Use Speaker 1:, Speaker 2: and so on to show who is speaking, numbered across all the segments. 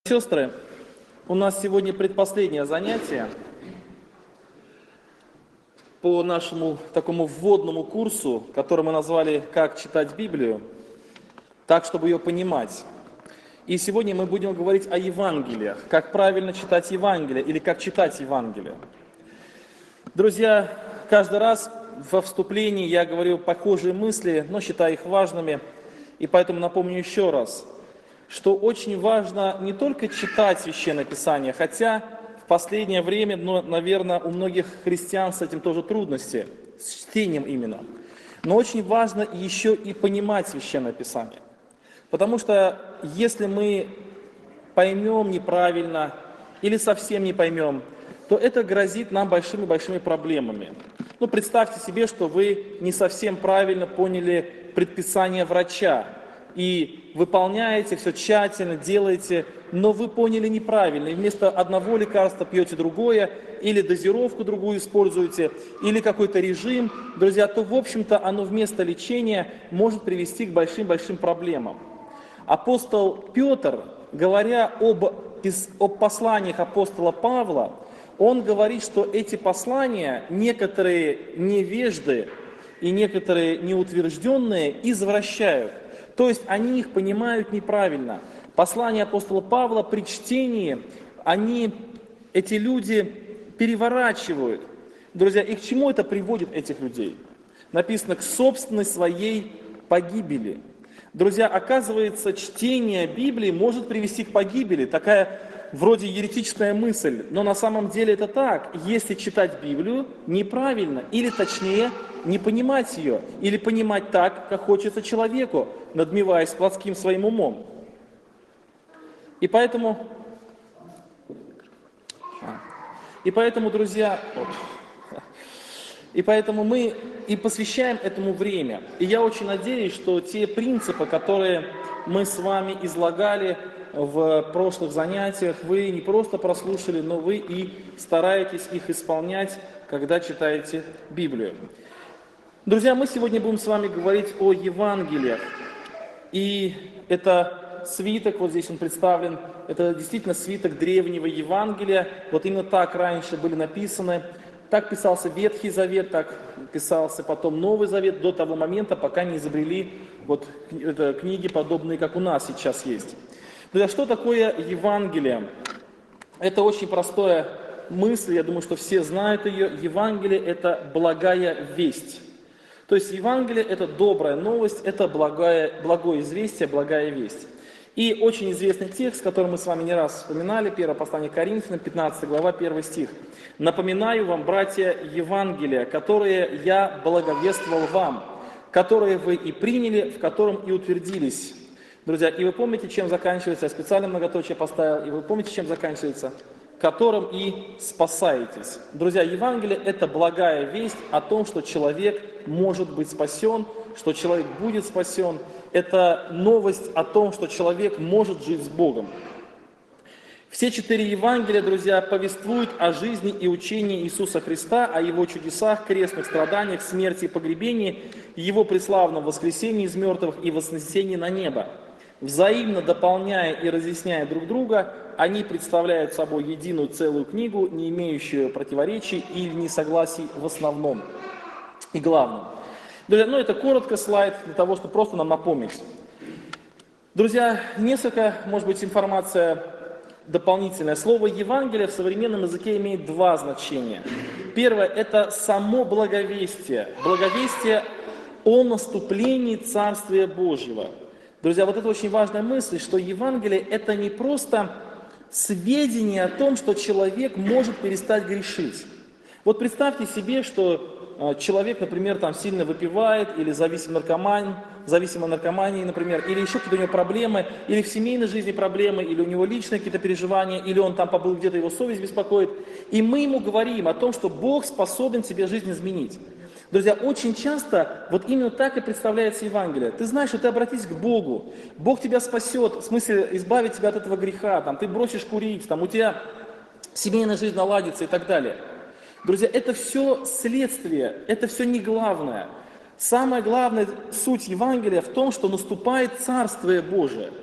Speaker 1: Сестры, у нас сегодня предпоследнее занятие по нашему такому вводному курсу, который мы назвали «Как читать Библию», так, чтобы ее понимать. И сегодня мы будем говорить о Евангелиях, как правильно читать Евангелие или как читать Евангелие. Друзья, каждый раз во вступлении я говорю похожие мысли, но считаю их важными, и поэтому напомню еще раз, что очень важно не только читать Священное Писание, хотя в последнее время, наверное, у многих христиан с этим тоже трудности, с чтением именно. Но очень важно еще и понимать Священное Писание. Потому что если мы поймем неправильно или совсем не поймем, то это грозит нам большими-большими проблемами. Представьте себе, что вы не совсем правильно поняли предписание врача, и выполняете все тщательно, делаете, но вы поняли неправильно, и вместо одного лекарства пьете другое, или дозировку другую используете, или какой-то режим, друзья, то, в общем-то, оно вместо лечения может привести к большим-большим проблемам. Апостол Петр, говоря об посланиях апостола Павла, он говорит, что эти послания некоторые невежды и некоторые неутвержденные извращают. То есть они их понимают неправильно. Послание апостола Павла при чтении, эти люди переворачивают. Друзья, и к чему это приводит этих людей? Написано, к собственной своей погибели. Друзья, оказывается, чтение Библии может привести к погибели. Такая вроде еретическая мысль, но на самом деле это так. Если читать Библию неправильно, или точнее, не понимать ее, или понимать так, как хочется человеку, надмеваясь плотским своим умом. И поэтому, друзья, мы и посвящаем этому время. И я очень надеюсь, что те принципы, которые мы с вами излагали в прошлых занятиях, вы не просто прослушали, но вы и стараетесь их исполнять, когда читаете Библию. Друзья, мы сегодня будем с вами говорить о Евангелиях. И это свиток, вот здесь он представлен, это действительно свиток древнего Евангелия. Вот именно так раньше были написаны. Так писался Ветхий Завет, так писался потом Новый Завет, до того момента, пока не изобрели книги, подобные, как у нас сейчас есть. Друзья, что такое Евангелие? Это очень простая мысль, я думаю, что все знают ее. Евангелие – это благая весть. То есть Евангелие – это добрая новость, это благое известие, благая весть. И очень известный текст, который мы с вами не раз вспоминали, 1 послание Коринфянам, 15 глава, 1 стих. «Напоминаю вам, братья, Евангелие, которое я благовествовал вам, которое вы и приняли, в котором и утвердились». Друзья, и вы помните, чем заканчивается, я специально многоточие поставил, и вы помните, чем заканчивается? «Которым и спасаетесь». Друзья, Евангелие – это благая весть о том, что человек может быть спасен, что человек будет спасен. Это новость о том, что человек может жить с Богом. Все 4 Евангелия, друзья, повествуют о жизни и учении Иисуса Христа, о Его чудесах, крестных страданиях, смерти и погребении, Его преславном воскресении из мертвых и вознесении на небо. Взаимно дополняя и разъясняя друг друга, они представляют собой единую целую книгу, не имеющую противоречий или несогласий в основном и главном. Друзья, это коротко слайд для того, чтобы просто нам напомнить. Друзья, несколько, может быть, информация дополнительная. Слово «Евангелие» в современном языке имеет 2 значения. Первое – это само благовестие. Благовестие о наступлении Царствия Божьего. Друзья, это очень важная мысль, что Евангелие – это не просто сведения о том, что человек может перестать грешить. Вот представьте себе, что человек, например, сильно выпивает, или зависим от наркомании, например, или еще какие-то у него проблемы, или в семейной жизни проблемы, или у него личные какие-то переживания, или он побыл где-то, его совесть беспокоит. И мы ему говорим о том, что Бог способен тебе жизнь изменить. Друзья, очень часто именно так и представляется Евангелие. Ты знаешь, что ты обратись к Богу, Бог тебя спасет, в смысле избавит тебя от этого греха, ты бросишь курить, у тебя семейная жизнь наладится и так далее. Друзья, это все следствие, это все не главное. Самая главная суть Евангелия в том, что наступает Царствие Божие.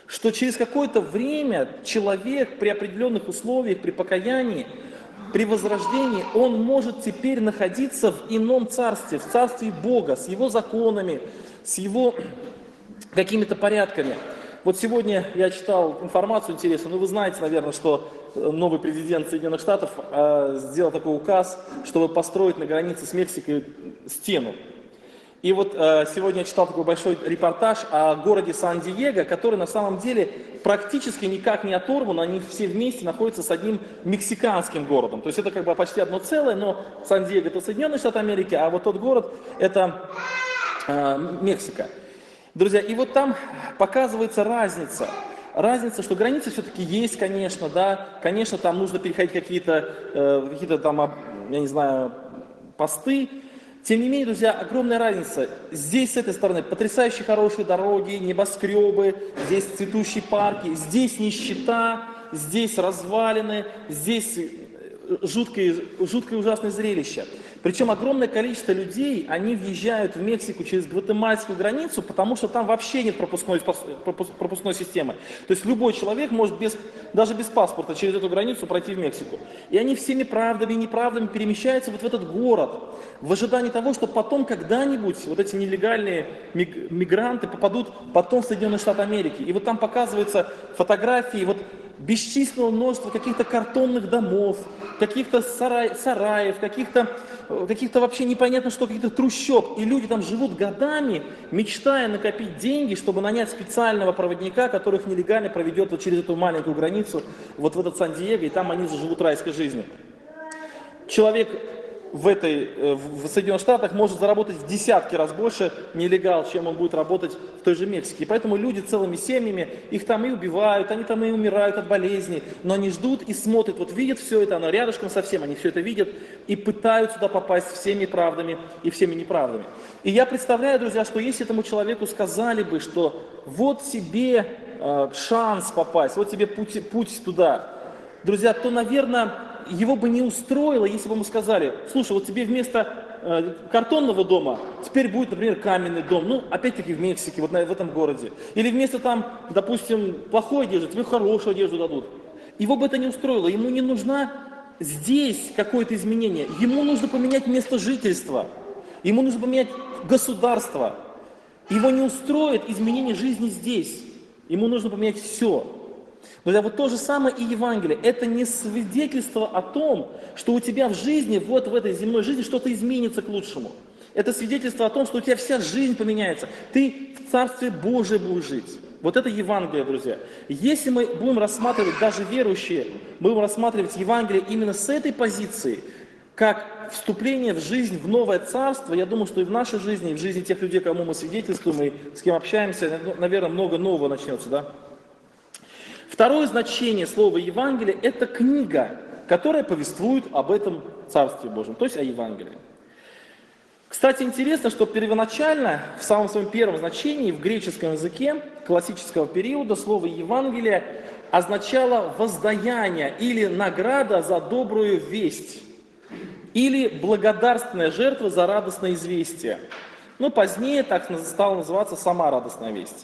Speaker 1: что через какое-то время человек при определенных условиях, при покаянии, при возрождении, он может теперь находиться в ином царстве, в царстве Бога, с его законами, с его какими-то порядками. Вот сегодня я читал информацию интересную, вы знаете, наверное, что новый президент Соединенных Штатов сделал такой указ, чтобы построить на границе с Мексикой стену. И вот сегодня я читал такой большой репортаж о городе Сан-Диего, который на самом деле практически никак не оторван, они все вместе находятся с одним мексиканским городом. То есть это как бы почти одно целое, но Сан-Диего это Соединенные Штаты Америки, а вот тот город это Мексика. Друзья, и вот там показывается разница. Разница, что границы все-таки есть, конечно, да, конечно, там нужно переходить какие-то там, я не знаю, посты. Тем не менее, друзья, огромная разница. Здесь, с этой стороны, потрясающе хорошие дороги, небоскребы, здесь цветущие парки, здесь нищета, здесь развалины, здесь жуткое ужасное зрелище. Причем огромное количество людей, они въезжают в Мексику через гватемальскую границу, потому что там вообще нет пропускной системы. То есть любой человек может даже без паспорта через эту границу пройти в Мексику. И они всеми правдами и неправдами перемещаются вот в этот город, в ожидании того, что потом когда-нибудь вот эти нелегальные мигранты попадут потом в Соединенные Штаты Америки. И вот там показываются фотографии вот бесчисленного множества каких-то картонных домов, каких-то сараев, каких-то вообще непонятно что, каких-то трущоб. И люди там живут годами, мечтая накопить деньги, чтобы нанять специального проводника, который их нелегально проведет вот через эту маленькую границу, вот в этот Сан-Диего, и там они заживут райской жизнью. Человек в Соединенных Штатах может заработать в десятки раз больше нелегал, чем он будет работать в той же Мексике. И поэтому люди целыми семьями, их там и убивают, они там и умирают от болезней, но они ждут и смотрят, вот видят все это, оно рядышком совсем, они все это видят и пытаются туда попасть всеми правдами и всеми неправдами. И я представляю, друзья, что если этому человеку сказали бы, что вот тебе шанс попасть, вот тебе путь туда, друзья, то, наверное, его бы не устроило, если бы ему сказали: слушай, вот тебе вместо картонного дома теперь будет, например, каменный дом, ну, опять-таки в Мексике, вот в этом городе. Или вместо там, допустим, плохой одежды, тебе хорошую одежду дадут. Его бы это не устроило, ему не нужно здесь какое-то изменение, ему нужно поменять место жительства, ему нужно поменять государство. Его не устроит изменение жизни здесь, ему нужно поменять все. Друзья, вот то же самое и Евангелие. Это не свидетельство о том, что у тебя в жизни, вот в этой земной жизни что-то изменится к лучшему. Это свидетельство о том, что у тебя вся жизнь поменяется. Ты в Царстве Божьем будешь жить. Вот это Евангелие, друзья. Если мы будем рассматривать, даже верующие, будем рассматривать Евангелие именно с этой позиции, как вступление в жизнь, в новое царство, я думаю, что и в нашей жизни, и в жизни тех людей, кому мы свидетельствуем, и с кем общаемся, наверное, много нового начнется, да? Второе значение слова Евангелие – это книга, которая повествует об этом Царстве Божьем, то есть о Евангелии. Кстати, интересно, что первоначально, в самом своем первом значении, в греческом языке классического периода, слово Евангелие означало воздаяние или награда за добрую весть, или благодарственная жертва за радостное известие. Но позднее так стала называться сама радостная весть.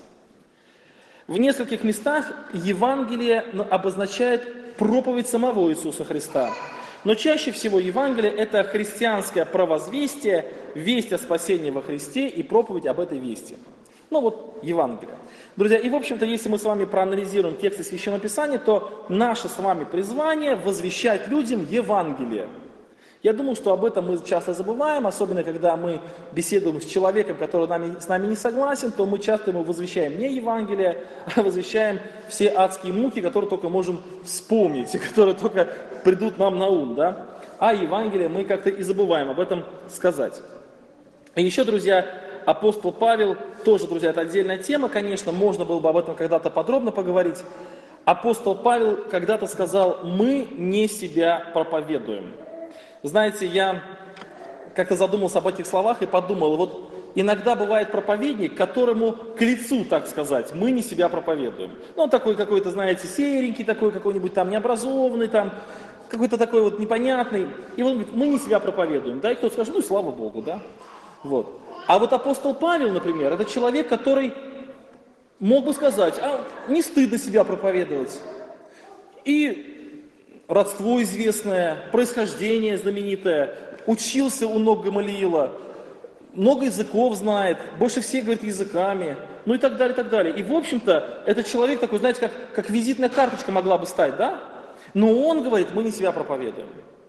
Speaker 1: В нескольких местах Евангелие обозначает проповедь самого Иисуса Христа. Но чаще всего Евангелие – это христианское провозвестие, весть о спасении во Христе и проповедь об этой вести. Ну вот Евангелие. Друзья, и в общем-то, если мы с вами проанализируем тексты Священного Писания, то наше с вами призвание – возвещать людям Евангелие. Я думаю, что об этом мы часто забываем, особенно когда мы беседуем с человеком, который с нами не согласен, то мы часто ему возвещаем не Евангелие, а возвещаем все адские муки, которые только можем вспомнить, и которые только придут нам на ум, да? А Евангелие мы как-то и забываем об этом сказать. И еще, друзья, апостол Павел, тоже, друзья, это отдельная тема, конечно, можно было бы об этом когда-то подробно поговорить. Апостол Павел когда-то сказал: мы не себя проповедуем. Знаете, я как-то задумался об этих словах и подумал, вот иногда бывает проповедник, которому к лицу, так сказать, мы не себя проповедуем. Ну, он такой какой-то, знаете, серенький, такой какой-нибудь там необразованный, там, какой-то такой вот непонятный. И он говорит: мы не себя проповедуем. Да, и кто-то скажет: ну, слава Богу, да. Вот. А вот апостол Павел, например, это человек, который Мог бы сказать, а не стыдно себя проповедовать. И родство известное, происхождение знаменитое, учился у ног Гамалиила, много языков знает, больше всех говорит языками, ну и так далее, и так далее. И, в общем-то, этот человек такой, знаете, как визитная карточка могла бы стать, да? Но он говорит, мы не себя проповедуем.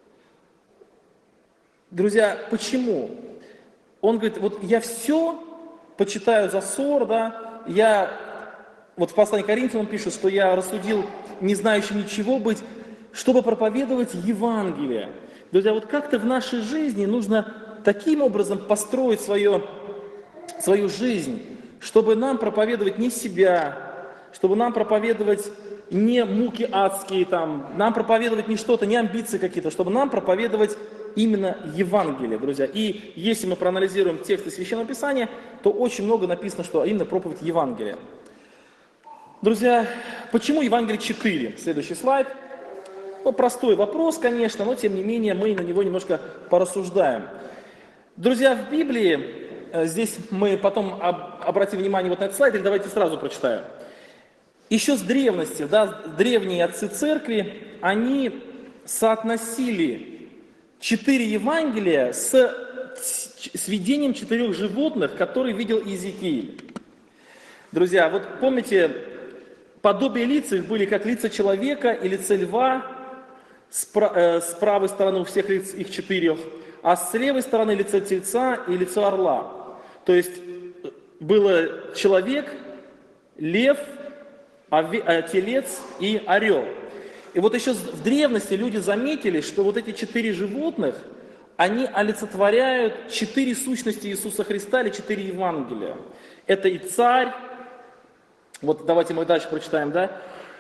Speaker 1: Друзья, почему? Он говорит, вот я все почитаю за ссор, да, вот в послании к Коринфянам пишет, что я рассудил не знающим ничего быть, чтобы проповедовать Евангелие. Друзья, вот как-то в нашей жизни нужно таким образом построить свою жизнь, чтобы нам проповедовать не себя, чтобы нам проповедовать не муки адские, там, нам проповедовать не что-то, не амбиции какие-то, чтобы нам проповедовать именно Евангелие, друзья. И если мы проанализируем тексты Священного Писания, то очень много написано, что именно проповедь Евангелия. Друзья, почему Евангелие 4? Следующий слайд. Ну, простой вопрос, конечно, но тем не менее мы на него немножко порассуждаем. Друзья, в Библии, здесь мы потом обратим внимание вот на этот слайд, или давайте сразу прочитаю. Еще с древности, да, древние отцы церкви, они соотносили 4 Евангелия с видением 4 животных, которые видел Иезекииль. Друзья, вот помните, подобие лиц их были как лица человека и лица льва, с правой стороны у всех лиц их 4, а с левой стороны лицо тельца и лицо орла. То есть было человек, лев, телец и орел. И вот еще в древности люди заметили, что вот эти 4 животных, они олицетворяют 4 сущности Иисуса Христа или 4 Евангелия. Это и царь, вот давайте мы дальше прочитаем, да,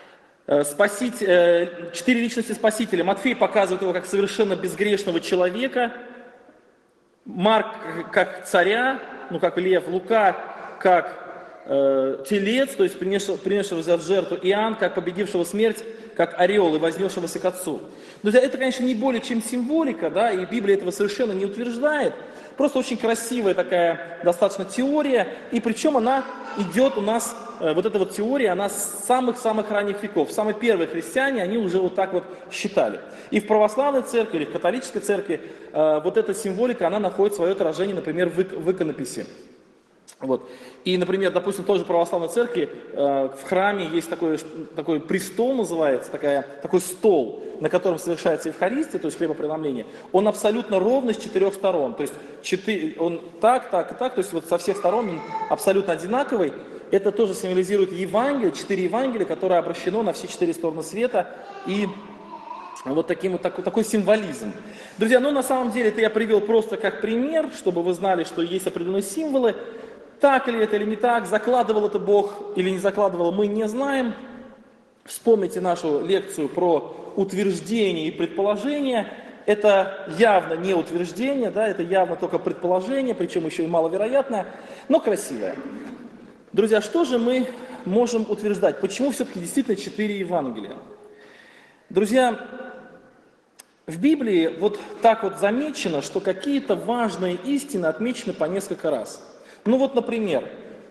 Speaker 1: 4 личности Спасителя. Матфей показывает его как совершенно безгрешного человека, Марк как царя, ну как лев, Лука как телец, то есть принесшего в жертву, Иоанн как победившего смерть, как орел и вознесшегося к Отцу. Друзья, это, конечно, не более чем символика, да, и Библия этого совершенно не утверждает. Просто очень красивая такая достаточно теория, и причем она идет у нас, вот эта вот теория, она с самых-самых ранних веков. Самые первые христиане, они уже вот так вот считали. И в православной церкви, или в католической церкви вот эта символика, она находит свое отражение, например, в иконописи. Вот. И, например, допустим, в той же православной церкви в храме есть такой престол, называется, такой стол, на котором совершается Евхаристия, то есть хлебопреломление. Он абсолютно ровный с 4 сторон, то есть он так и так, то есть вот со всех сторон он абсолютно одинаковый. Это тоже символизирует Евангелие, 4 Евангелия, которое обращено на все 4 стороны света, и вот такой символизм. Друзья, ну на самом деле это я привел просто как пример, чтобы вы знали, что есть определенные символы. Так ли это или не так, закладывал это Бог или не закладывал, мы не знаем. Вспомните нашу лекцию про утверждение и предположение. Это явно не утверждение, да, это явно только предположение, причем еще и маловероятное, но красивое. Друзья, что же мы можем утверждать? Почему все-таки действительно 4 Евангелия? Друзья, в Библии вот так вот замечено, что какие-то важные истины отмечены по несколько раз. Ну вот, например,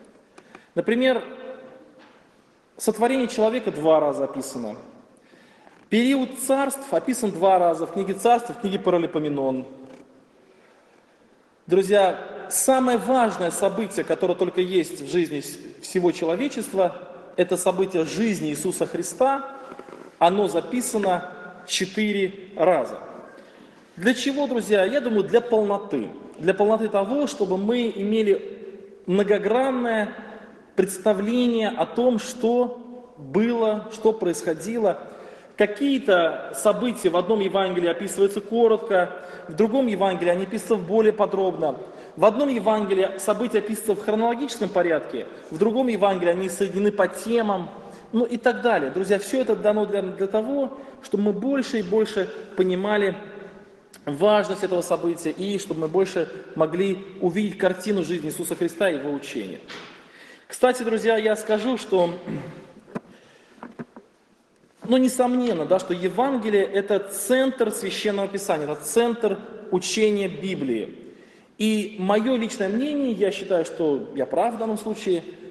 Speaker 1: сотворение человека 2 раза описано. Период царств описан 2 раза в книге Царств и в книге Паралипоменон. Друзья, самое важное событие, которое только есть в жизни всего человечества, это событие жизни Иисуса Христа, оно записано 4 раза. Для чего, друзья? Я думаю, для полноты. Для полноты того, чтобы мы имели многогранное представление о том, что было, что происходило. Какие-то события в одном Евангелии описываются коротко, в другом Евангелии они описываются более подробно. В одном Евангелии события описываются в хронологическом порядке, в другом Евангелии они соединены по темам, ну и так далее. Друзья, все это дано для того, чтобы мы больше и больше понимали важность этого события и чтобы мы больше могли увидеть картину жизни Иисуса Христа и Его учения. Кстати, друзья, я скажу, что, несомненно, да, что Евангелие – это центр Священного Писания, это центр учения Библии. И мое личное мнение, я считаю, что я прав в данном случае,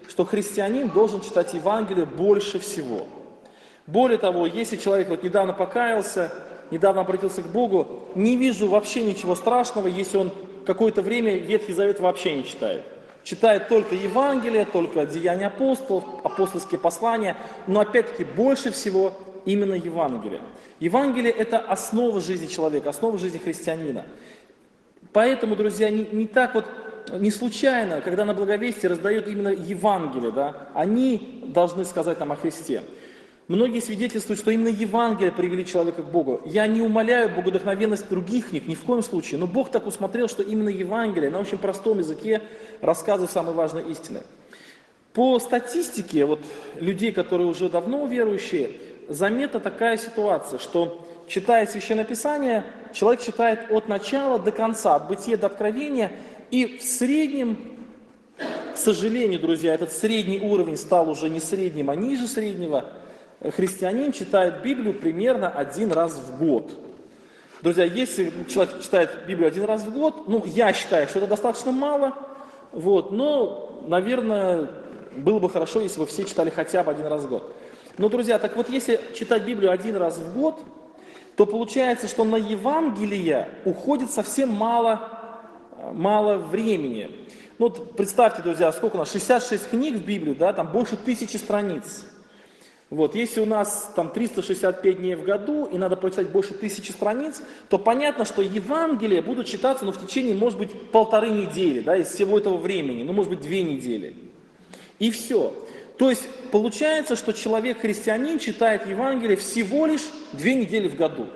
Speaker 1: что христианин должен читать Евангелие больше всего. Более того, если человек вот недавно покаялся, недавно обратился к Богу, не вижу вообще ничего страшного, если он какое-то время Ветхий Завет вообще не читает. Читает только Евангелие, только Деяния апостолов, апостольские послания, но опять-таки больше всего именно Евангелие. Евангелие – это основа жизни человека, основа жизни христианина. Поэтому, друзья, не так вот, не случайно, когда на благовестии раздают именно Евангелие, да, они должны сказать нам о Христе. Многие свидетельствуют, что именно Евангелие привели человека к Богу. Я не умаляю богодухновенность других книг, ни в коем случае, но Бог так усмотрел, что именно Евангелие на очень простом языке рассказывает самые важные истины. По статистике вот, людей, которые уже давно верующие, заметна такая ситуация, что читая Священное Писание, человек читает от начала до конца, от Бытия до Откровения, и в среднем, к сожалению, друзья, этот средний уровень стал уже не средним, а ниже среднего. Христианин читает Библию примерно один раз в год. Друзья, если человек читает Библию один раз в год, ну, я считаю, что это достаточно мало, вот, но, наверное, было бы хорошо, если бы все читали хотя бы один раз в год. Но, друзья, так вот, если читать Библию один раз в год, то получается, что на Евангелие уходит совсем мало времени. Ну, вот представьте, друзья, сколько у нас, 66 книг в Библии, да, там больше 1000 страниц. Вот, если у нас там 365 дней в году и надо прочитать больше 1000 страниц, то понятно, что Евангелие будут читаться, в течение, может быть, 1,5 недели, да, из всего этого времени, может быть, 2 недели. И все. То есть получается, что человек-христианин читает Евангелие всего лишь 2 недели в году.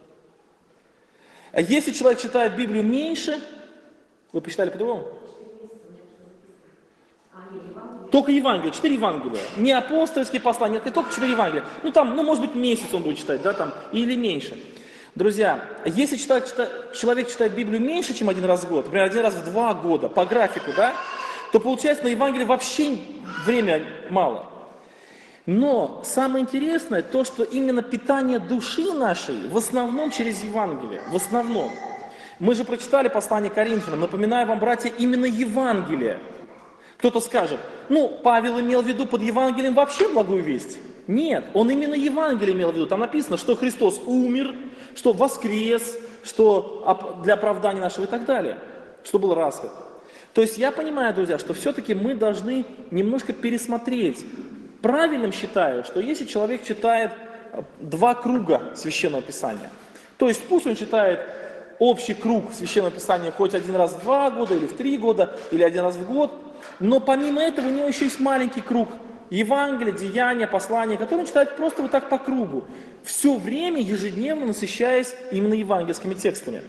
Speaker 1: А если человек читает Библию меньше, вы посчитали по-другому? Только Евангелие, 4 Евангелия. Не апостольские послания, это только 4 Евангелия. Ну там, может быть, месяц он будет читать, да, там, или меньше. Друзья, если человек читает Библию меньше, чем один раз в год, например, один раз в 2 года, по графику, да, то получается на Евангелие вообще время мало. Но самое интересное то, что именно питание души нашей в основном через Евангелие, в основном. Мы же прочитали послание Коринфянам, напоминаю вам, братья, именно Евангелие. Кто-то скажет, ну, Павел имел в виду под Евангелием вообще благую весть. Нет, он именно Евангелие имел в виду. Там написано, что Христос умер, что воскрес, что для оправдания нашего и так далее, что был распят. То есть я понимаю, друзья, что все-таки мы должны немножко пересмотреть. Правильным считаю, что если человек читает 2 круга Священного Писания, то есть пусть он читает общий круг Священного Писания хоть один раз в 2 года, или в 3 года, или один раз в год, но помимо этого у него еще есть маленький круг Евангелия, Деяния, Послания, которые он читает просто вот так по кругу, все время ежедневно насыщаясь именно евангельскими текстами.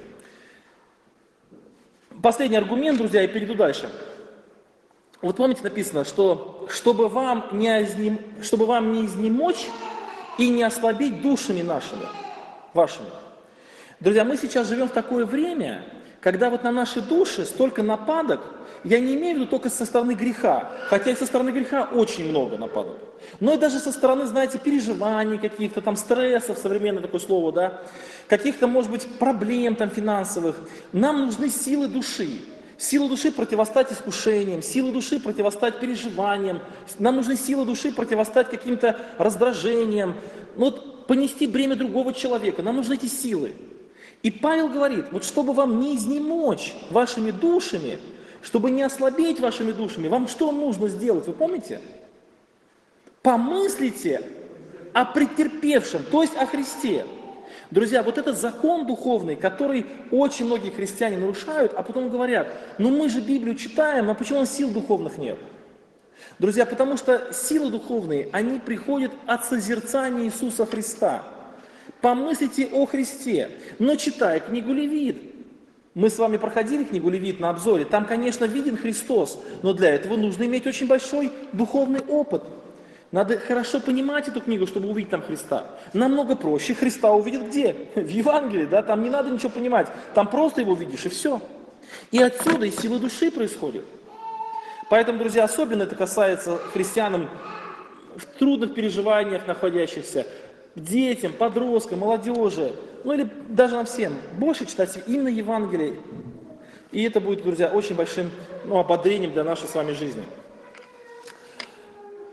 Speaker 1: Последний аргумент, друзья, я перейду дальше. Вот помните, написано, что чтобы вам не изнемочь и не ослабить душами нашими, вашими. Друзья, мы сейчас живем в такое время, когда вот на наши души столько нападок, я не имею в виду только со стороны греха, хотя и со стороны греха очень много нападок, но и даже со стороны, знаете, переживаний каких-то там, стрессов, современное такое слово, да, каких-то, может быть, проблем там финансовых. Нам нужны силы души. Сила души противостать искушениям, сила души противостать переживаниям, нам нужны силы души противостать каким-то раздражениям, вот понести бремя другого человека, нам нужны эти силы. И Павел говорит, вот чтобы вам не изнемочь вашими душами, чтобы не ослабеть вашими душами, вам что нужно сделать, вы помните? Помыслите о претерпевшем, то есть о Христе. Друзья, вот этот закон духовный, который очень многие христиане нарушают, а потом говорят, ну мы же Библию читаем, а почему у нас сил духовных нет? Друзья, потому что силы духовные, они приходят от созерцания Иисуса Христа. Помыслите о Христе, но читая книгу Левит. Мы с вами проходили книгу Левит на обзоре, там, конечно, виден Христос, но для этого нужно иметь очень большой духовный опыт. Надо хорошо понимать эту книгу, чтобы увидеть там Христа. Намного проще Христа увидеть где? В Евангелии, да, там не надо ничего понимать, там просто его видишь и все. И отсюда и сила души происходит. Поэтому, друзья, особенно это касается христианам в трудных переживаниях находящихся, детям, подросткам, молодежи, ну или даже нам всем. Больше читать именно Евангелие. И это будет, друзья, очень большим ободрением для нашей с вами жизни.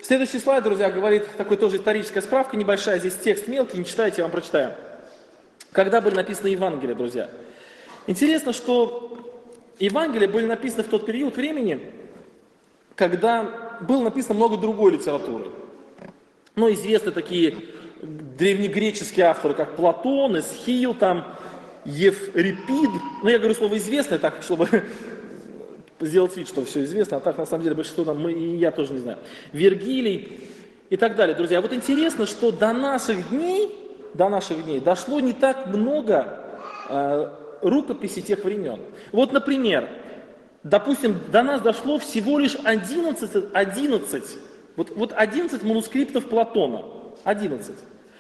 Speaker 1: Следующий слайд, друзья, говорит, такой тоже историческая справка небольшая, здесь текст мелкий, не читайте, я вам прочитаю. Когда были написаны Евангелия, друзья? Интересно, что Евангелия были написаны в тот период времени, когда было написано много другой литературы. Ну, известны такие древнегреческие авторы, как Платон, Эсхил, там, Еврипид. Ну, я говорю слово «известное», так, чтобы сделать вид, что все известно, а так, на самом деле, большинство там, мы, и я тоже не знаю. Вергилий и так далее, друзья. Вот интересно, что до наших дней дошло не так много рукописей тех времен. Вот, например, допустим, до нас дошло всего лишь 11 манускриптов Платона, 11.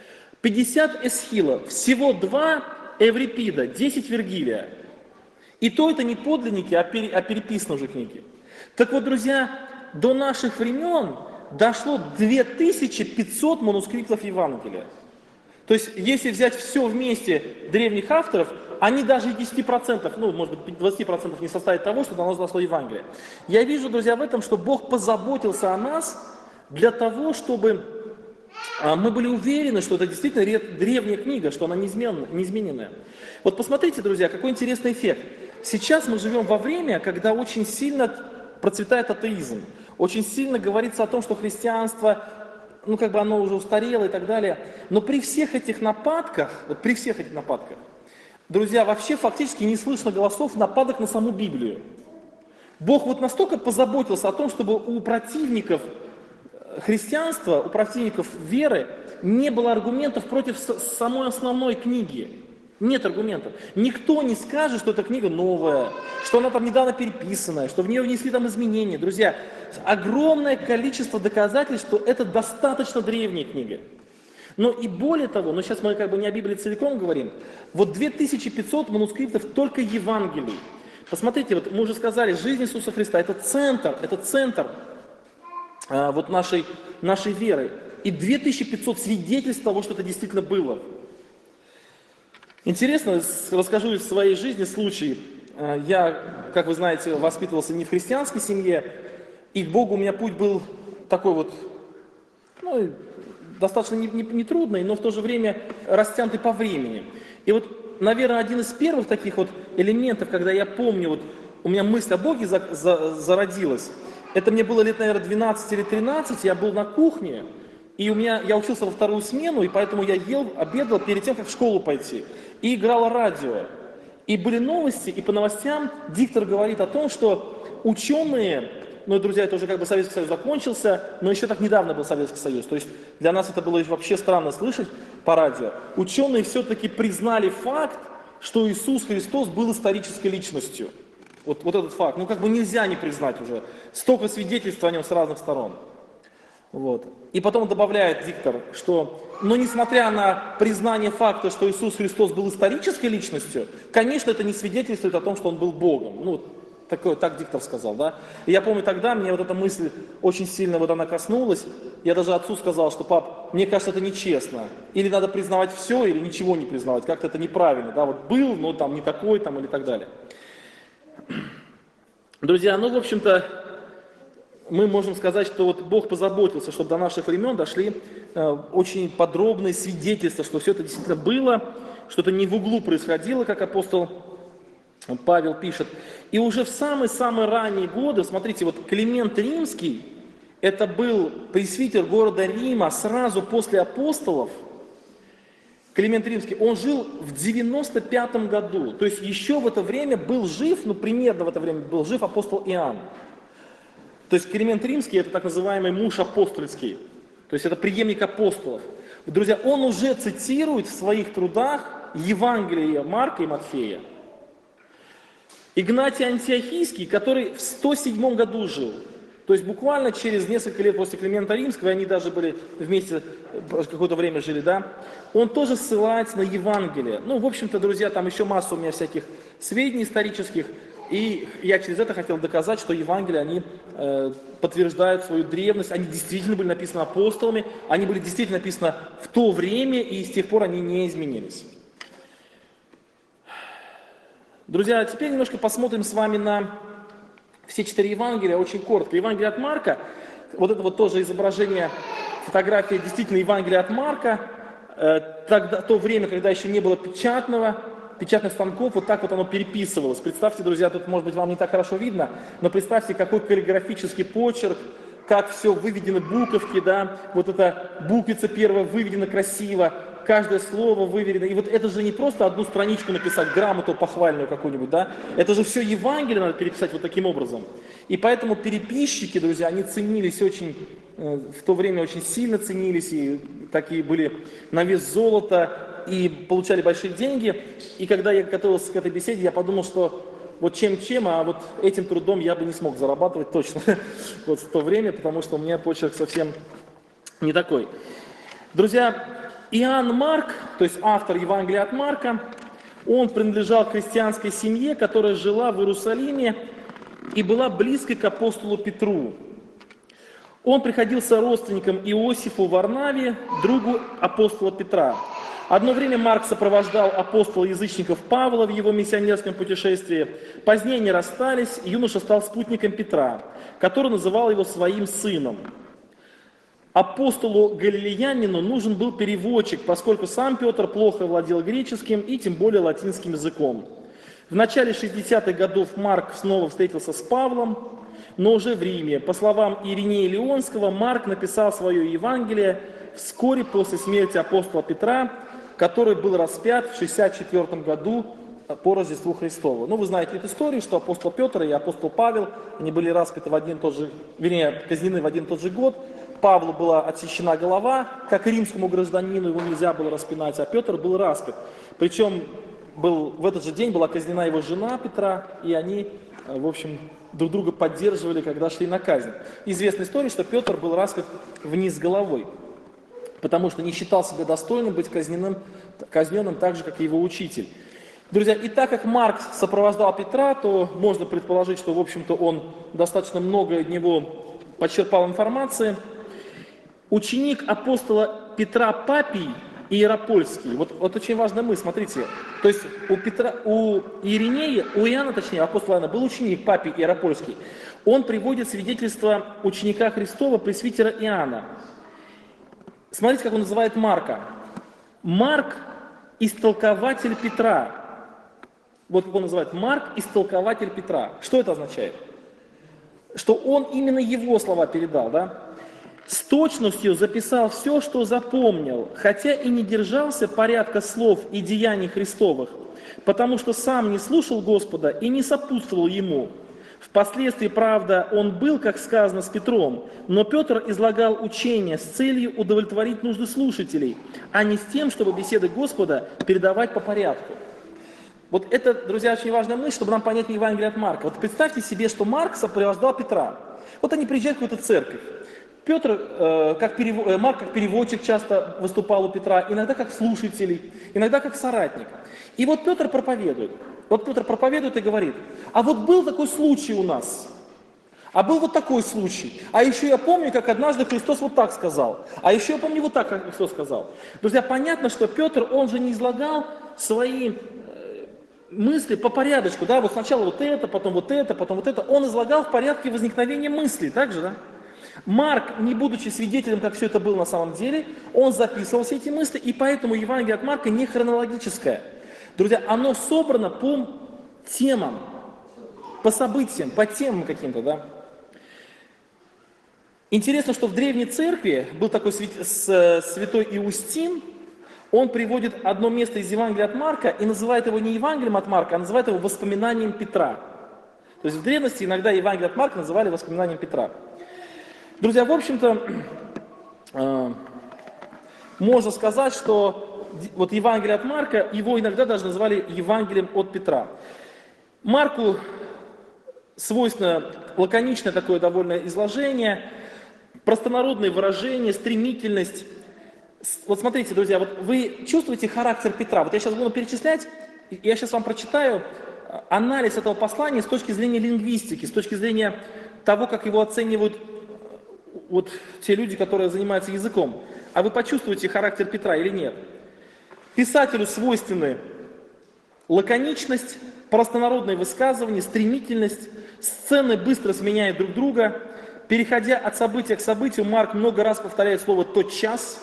Speaker 1: 50 Эсхила, всего 2 Эврипида, 10 Вергилия. И то это не подлинники, а переписаны уже книги. Так вот, друзья, до наших времен дошло 2500 манускриптов Евангелия. То есть, если взять все вместе древних авторов, они даже 10%, ну, может быть, 20% не составят того, что до нас дошло Евангелие. Я вижу, друзья, в этом, что Бог позаботился о нас для того, чтобы мы были уверены, что это действительно древняя книга, что она неизмененная. Вот посмотрите, друзья, какой интересный эффект. Сейчас мы живем во время, когда очень сильно процветает атеизм. Очень сильно говорится о том, что христианство, ну как бы оно уже устарело и так далее. Но при всех этих нападках, друзья, вообще фактически не слышно голосов нападок на саму Библию. Бог вот настолько позаботился о том, чтобы у противников христианства, у противников веры не было аргументов против самой основной книги. Нет аргументов. Никто не скажет, что эта книга новая, что она там недавно переписанная, что в нее внесли там изменения. Друзья, огромное количество доказательств, что это достаточно древняя книга. Но и более того, но сейчас мы как бы не о Библии целиком говорим, вот 2500 манускриптов только Евангелий. Посмотрите, вот мы уже сказали, жизнь Иисуса Христа – это центр вот нашей веры. И 2500 свидетельств того, что это действительно было. Интересно, расскажу из своей жизни случай. Я, как вы знаете, воспитывался не в христианской семье, и к Богу у меня путь был такой вот, ну, достаточно нетрудный, но в то же время растянутый по времени. И вот, наверное, один из первых таких вот элементов, когда я помню, вот у меня мысль о Боге зародилась, это мне было лет, наверное, 12 или 13, я был на кухне, и я учился во вторую смену, и поэтому я обедал перед тем, как в школу пойти. И играло радио. И были новости, и по новостям диктор говорит о том, что ученые, ну, друзья, это уже как бы Советский Союз закончился, но еще так недавно был Советский Союз, то есть для нас это было вообще странно слышать по радио. Ученые все-таки признали факт, что Иисус Христос был исторической личностью. Вот этот факт, ну как бы нельзя не признать уже. Столько свидетельств о нем с разных сторон. Вот. И потом добавляет диктор, что, но несмотря на признание факта, что Иисус Христос был исторической личностью, конечно, это не свидетельствует о том, что Он был Богом. Ну, так диктор сказал, да. И я помню, тогда мне вот эта мысль очень сильно вот она коснулась. Я даже отцу сказал, что, пап, мне кажется, это нечестно. Или надо признавать все, или ничего не признавать. Как-то это неправильно, да, вот был, но там не такой, там, или так далее. Друзья, ну, в общем-то, мы можем сказать, что вот Бог позаботился, чтобы до наших времен дошли очень подробные свидетельства, что все это действительно было, что это не в углу происходило, как апостол Павел пишет. И уже в самые-самые ранние годы, смотрите, вот Климент Римский, это был пресвитер города Рима сразу после апостолов. Климент Римский, он жил в 95 году, то есть еще в это время был жив, ну примерно в это время был жив апостол Иоанн. То есть Климент Римский это так называемый муж апостольский, то есть это преемник апостолов. Друзья, он уже цитирует в своих трудах Евангелие Марка и Матфея. Игнатий Антиохийский, который в 107 году жил, то есть буквально через несколько лет после Климента Римского, они даже были вместе, какое-то время жили, да, он тоже ссылается на Евангелие. Ну, в общем-то, друзья, там еще масса у меня всяких сведений исторических, и я через это хотел доказать, что Евангелия, они подтверждают свою древность, они действительно были написаны апостолами, они были действительно написаны в то время, и с тех пор они не изменились. Друзья, теперь немножко посмотрим с вами на все 4 Евангелия, очень коротко. Евангелие от Марка. вот это вот тоже изображение, фотография действительно Евангелия от Марка. Тогда, то время, когда еще не было печатных станков, вот так вот оно переписывалось. Представьте, друзья, тут, может быть, вам не так хорошо видно, но представьте, какой каллиграфический почерк, как все выведены буковки, да, вот эта буквица первая выведена красиво, каждое слово выверено. И вот это же не просто одну страничку написать, грамоту похвальную какую-нибудь, да, это же все Евангелие надо переписать вот таким образом. И поэтому переписчики, друзья, они ценились очень, в то время очень сильно ценились, и такие были на вес золота, и получали большие деньги. И когда я готовился к этой беседе, я подумал, что вот чем-чем, а вот этим трудом я бы не смог зарабатывать точно вот в то время, потому что у меня почерк совсем не такой. Друзья, Иоанн Марк, то есть автор Евангелия от Марка, он принадлежал к христианской семье, которая жила в Иерусалиме и была близкой к апостолу Петру. Он приходился родственником Иосифу Варнаве, другу апостола Петра. Одно время Марк сопровождал апостола язычников Павла в его миссионерском путешествии. Позднее они расстались, и юноша стал спутником Петра, который называл его своим сыном. Апостолу Галилеянину нужен был переводчик, поскольку сам Петр плохо владел греческим и тем более латинским языком. В начале 60-х годов Марк снова встретился с Павлом, но уже в Риме. По словам Иринея Леонского, Марк написал свое Евангелие вскоре после смерти апостола Петра, который был распят в 64 году по Рождеству Христову. Ну, вы знаете эту историю, что апостол Петр и апостол Павел, они были распяты в один и тот же, вернее, казнены в один и тот же год. Павлу была отсечена голова, как римскому гражданину, его нельзя было распинать, а Петр был распят. Причем в этот же день была казнена его жена Петра, и они, в общем, друг друга поддерживали, когда шли на казнь. Известная история, что Петр был распят вниз головой, потому что не считал себя достойным быть казненным так же, как и его учитель. Друзья, и так как Марк сопровождал Петра, то можно предположить, что, в общем-то, он достаточно много от него почерпал информации. Ученик апостола Петра Папий Иеропольский, вот очень важная мысль, смотрите, то есть у Иринея, у Иоанна, точнее, апостола Иоанна, был ученик Папий Иеропольский. Он приводит свидетельство ученика Христова, пресвитера Иоанна. Смотрите, как он называет Марка. Марк – истолкователь Петра. Вот как он называет. Марк – истолкователь Петра. Что это означает? Что он именно его слова передал, да? С точностью записал все, что запомнил, хотя и не держался порядка слов и деяний Христовых, потому что сам не слушал Господа и не сопутствовал Ему. Впоследствии, правда, он был, как сказано, с Петром, но Петр излагал учение с целью удовлетворить нужды слушателей, а не с тем, чтобы беседы Господа передавать по порядку. Вот это, друзья, очень важная мысль, чтобы нам понять Евангелие от Марка. Вот представьте себе, что Марк сопровождал Петра. Вот они приезжают в какую-то церковь. Марк как переводчик часто выступал у Петра, иногда как слушатель, иногда как соратник. И вот Петр проповедует. Вот Петр проповедует и говорит: а вот был такой случай у нас, а был вот такой случай. А еще я помню, как однажды Христос вот так сказал. А еще я помню вот так, как Христос сказал. Друзья, понятно, что Петр, он же не излагал свои мысли по порядочку, да, вот сначала вот это, потом вот это, потом вот это. Он излагал в порядке возникновения мыслей, так же, да? Марк, не будучи свидетелем, как все это было на самом деле, он записывал все эти мысли, и поэтому Евангелие от Марка не хронологическое. Друзья, оно собрано по темам, по событиям, по темам каким-то, да. Интересно, что в Древней Церкви был такой святой Иустин, он приводит одно место из Евангелия от Марка и называет его не Евангелием от Марка, а называет его воспоминанием Петра. То есть в древности иногда Евангелие от Марка называли воспоминанием Петра. Друзья, в общем-то, можно сказать, что вот Евангелие от Марка, его иногда даже называли Евангелием от Петра. Марку свойственно лаконичное такое довольно изложение, простонародные выражения, стремительность. Вот смотрите, друзья, вот вы чувствуете характер Петра. Вот я сейчас буду перечислять, я сейчас вам прочитаю анализ этого послания с точки зрения лингвистики, с точки зрения того, как его оценивают вот те люди, которые занимаются языком. А вы почувствуете характер Петра или нет? Писателю свойственны лаконичность, простонародные высказывания, стремительность, сцены быстро сменяют друг друга, Переходя от события к событию, Марк много раз повторяет слово «тотчас»,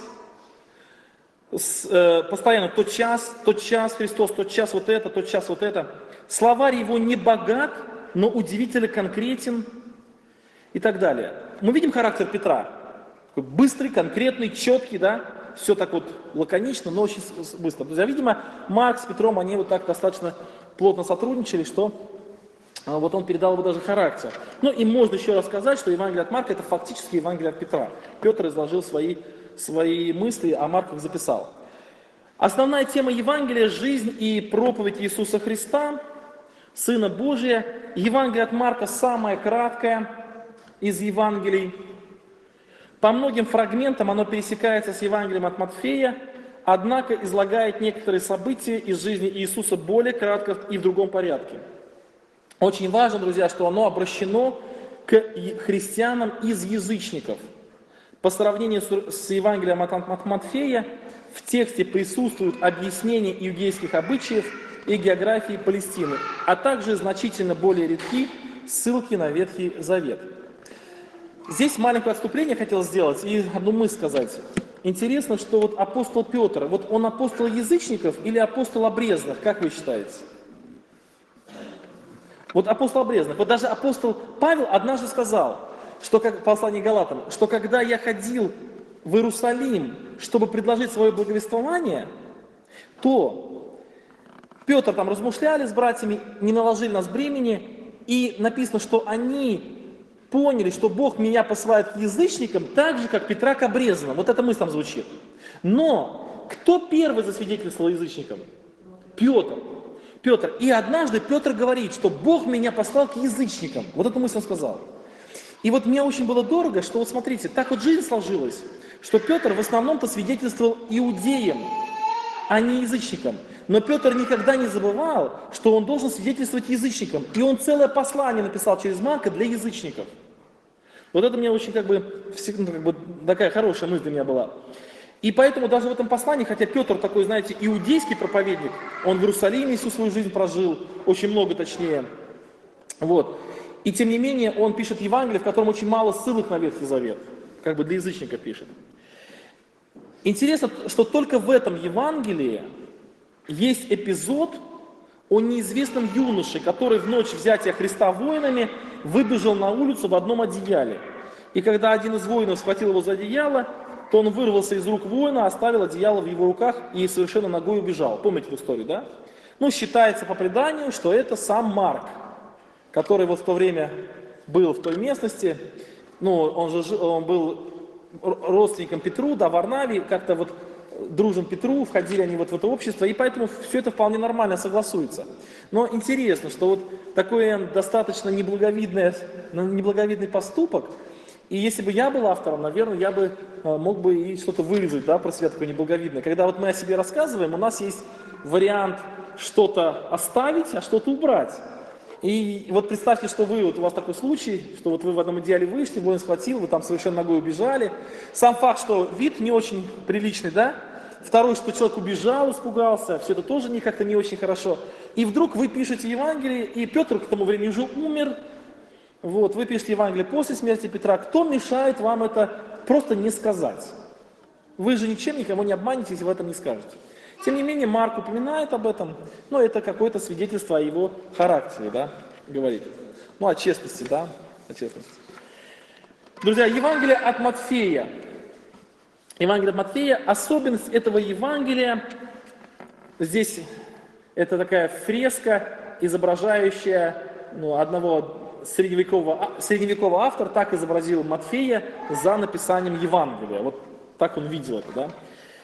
Speaker 1: постоянно тот час Христос, тот час вот это, тот час вот это. Словарь его не богат, но удивительно конкретен и так далее. Мы видим характер Петра. Такой быстрый, конкретный, четкий, да? Все так вот лаконично, но очень быстро. Друзья, видимо, Марк с Петром, они вот так достаточно плотно сотрудничали, что вот он передал его даже характер. Ну и можно еще раз сказать, что Евангелие от Марка — это фактически Евангелие от Петра. Петр изложил свои мысли, а Марк их записал. Основная тема Евангелия — жизнь и проповедь Иисуса Христа, Сына Божия. Евангелие от Марка самое краткое из Евангелий. По многим фрагментам оно пересекается с Евангелием от Матфея, однако излагает некоторые события из жизни Иисуса более кратко и в другом порядке. Очень важно, друзья, что оно обращено к христианам из язычников. По сравнению с Евангелием от Матфея, в тексте присутствуют объяснения иудейских обычаев и географии Палестины, а также значительно более редки ссылки на Ветхий Завет. Здесь маленькое отступление хотел сделать и одну мысль сказать. Интересно, что вот апостол Петр, вот он апостол язычников или апостол обрезанных, как вы считаете? Вот апостол обрезанных. Вот даже апостол Павел однажды сказал, что, как в послании Галатам, что когда я ходил в Иерусалим, чтобы предложить свое благовествование, то Петр там размышляли с братьями, не наложили нас бремени, и написано, что они поняли, что Бог меня посылает к язычникам, так же, как Петра к обрезанным. Вот эта мысль там звучит. Но кто первый засвидетельствовал язычникам? Петр. Петр. И однажды Петр говорит, что Бог меня послал к язычникам. Вот эту мысль он сказал. И вот мне очень было дорого, что вот смотрите, так вот жизнь сложилась, что Петр в основном-то свидетельствовал иудеям, а не язычникам. Но Петр никогда не забывал, что он должен свидетельствовать язычникам. И он целое послание написал через Марка для язычников. Вот это мне очень такая хорошая мысль для меня была. И поэтому даже в этом послании, хотя Петр такой, знаете, иудейский проповедник, он в Иерусалиме всю свою жизнь прожил, очень много точнее. Вот. И тем не менее он пишет Евангелие, в котором очень мало ссылок на Ветхий Завет. Как бы для язычника пишет. Интересно, что только в этом Евангелии есть эпизод о неизвестном юноше, который в ночь взятия Христа воинами выбежал на улицу в одном одеяле. И когда один из воинов схватил его за одеяло, то он вырвался из рук воина, оставил одеяло в его руках и совершенно ногой убежал. Помните эту историю, да? Ну, считается по преданию, что это сам Марк, который вот в то время был в той местности. Ну, он был родственником Петру, да, в Варнаве, как-то вот дружим Петру, входили они вот в это общество, и поэтому все это вполне нормально согласуется. Но интересно, что вот такой достаточно неблаговидный поступок, и если бы я был автором, наверное, я бы мог бы и что-то вырезать, да, про себя такое неблаговидное. Когда вот мы о себе рассказываем, у нас есть вариант что-то оставить, а что-то убрать. И вот представьте, что вот у вас такой случай, что вот вы в одном идеале вышли, воин схватил, вы там совершенно ногой убежали. Сам факт, что вид не очень приличный, да? Второй, что человек убежал, испугался, все это тоже как-то не очень хорошо. И вдруг вы пишете Евангелие, и Петр к тому времени уже умер. Вот, вы пишете Евангелие после смерти Петра. Кто мешает вам это просто не сказать? Вы же ничем никого не обманете, если вы это не скажете. Тем не менее, Марк упоминает об этом, но это какое-то свидетельство о его характере, да, говорит. Ну, о честности, да, о честности. Друзья, Евангелие от Матфея. Евангелие от Матфея, особенность этого Евангелия, здесь это такая фреска, изображающая одного средневекового автора, так изобразил Матфея за написанием Евангелия. Вот так он видел это, да.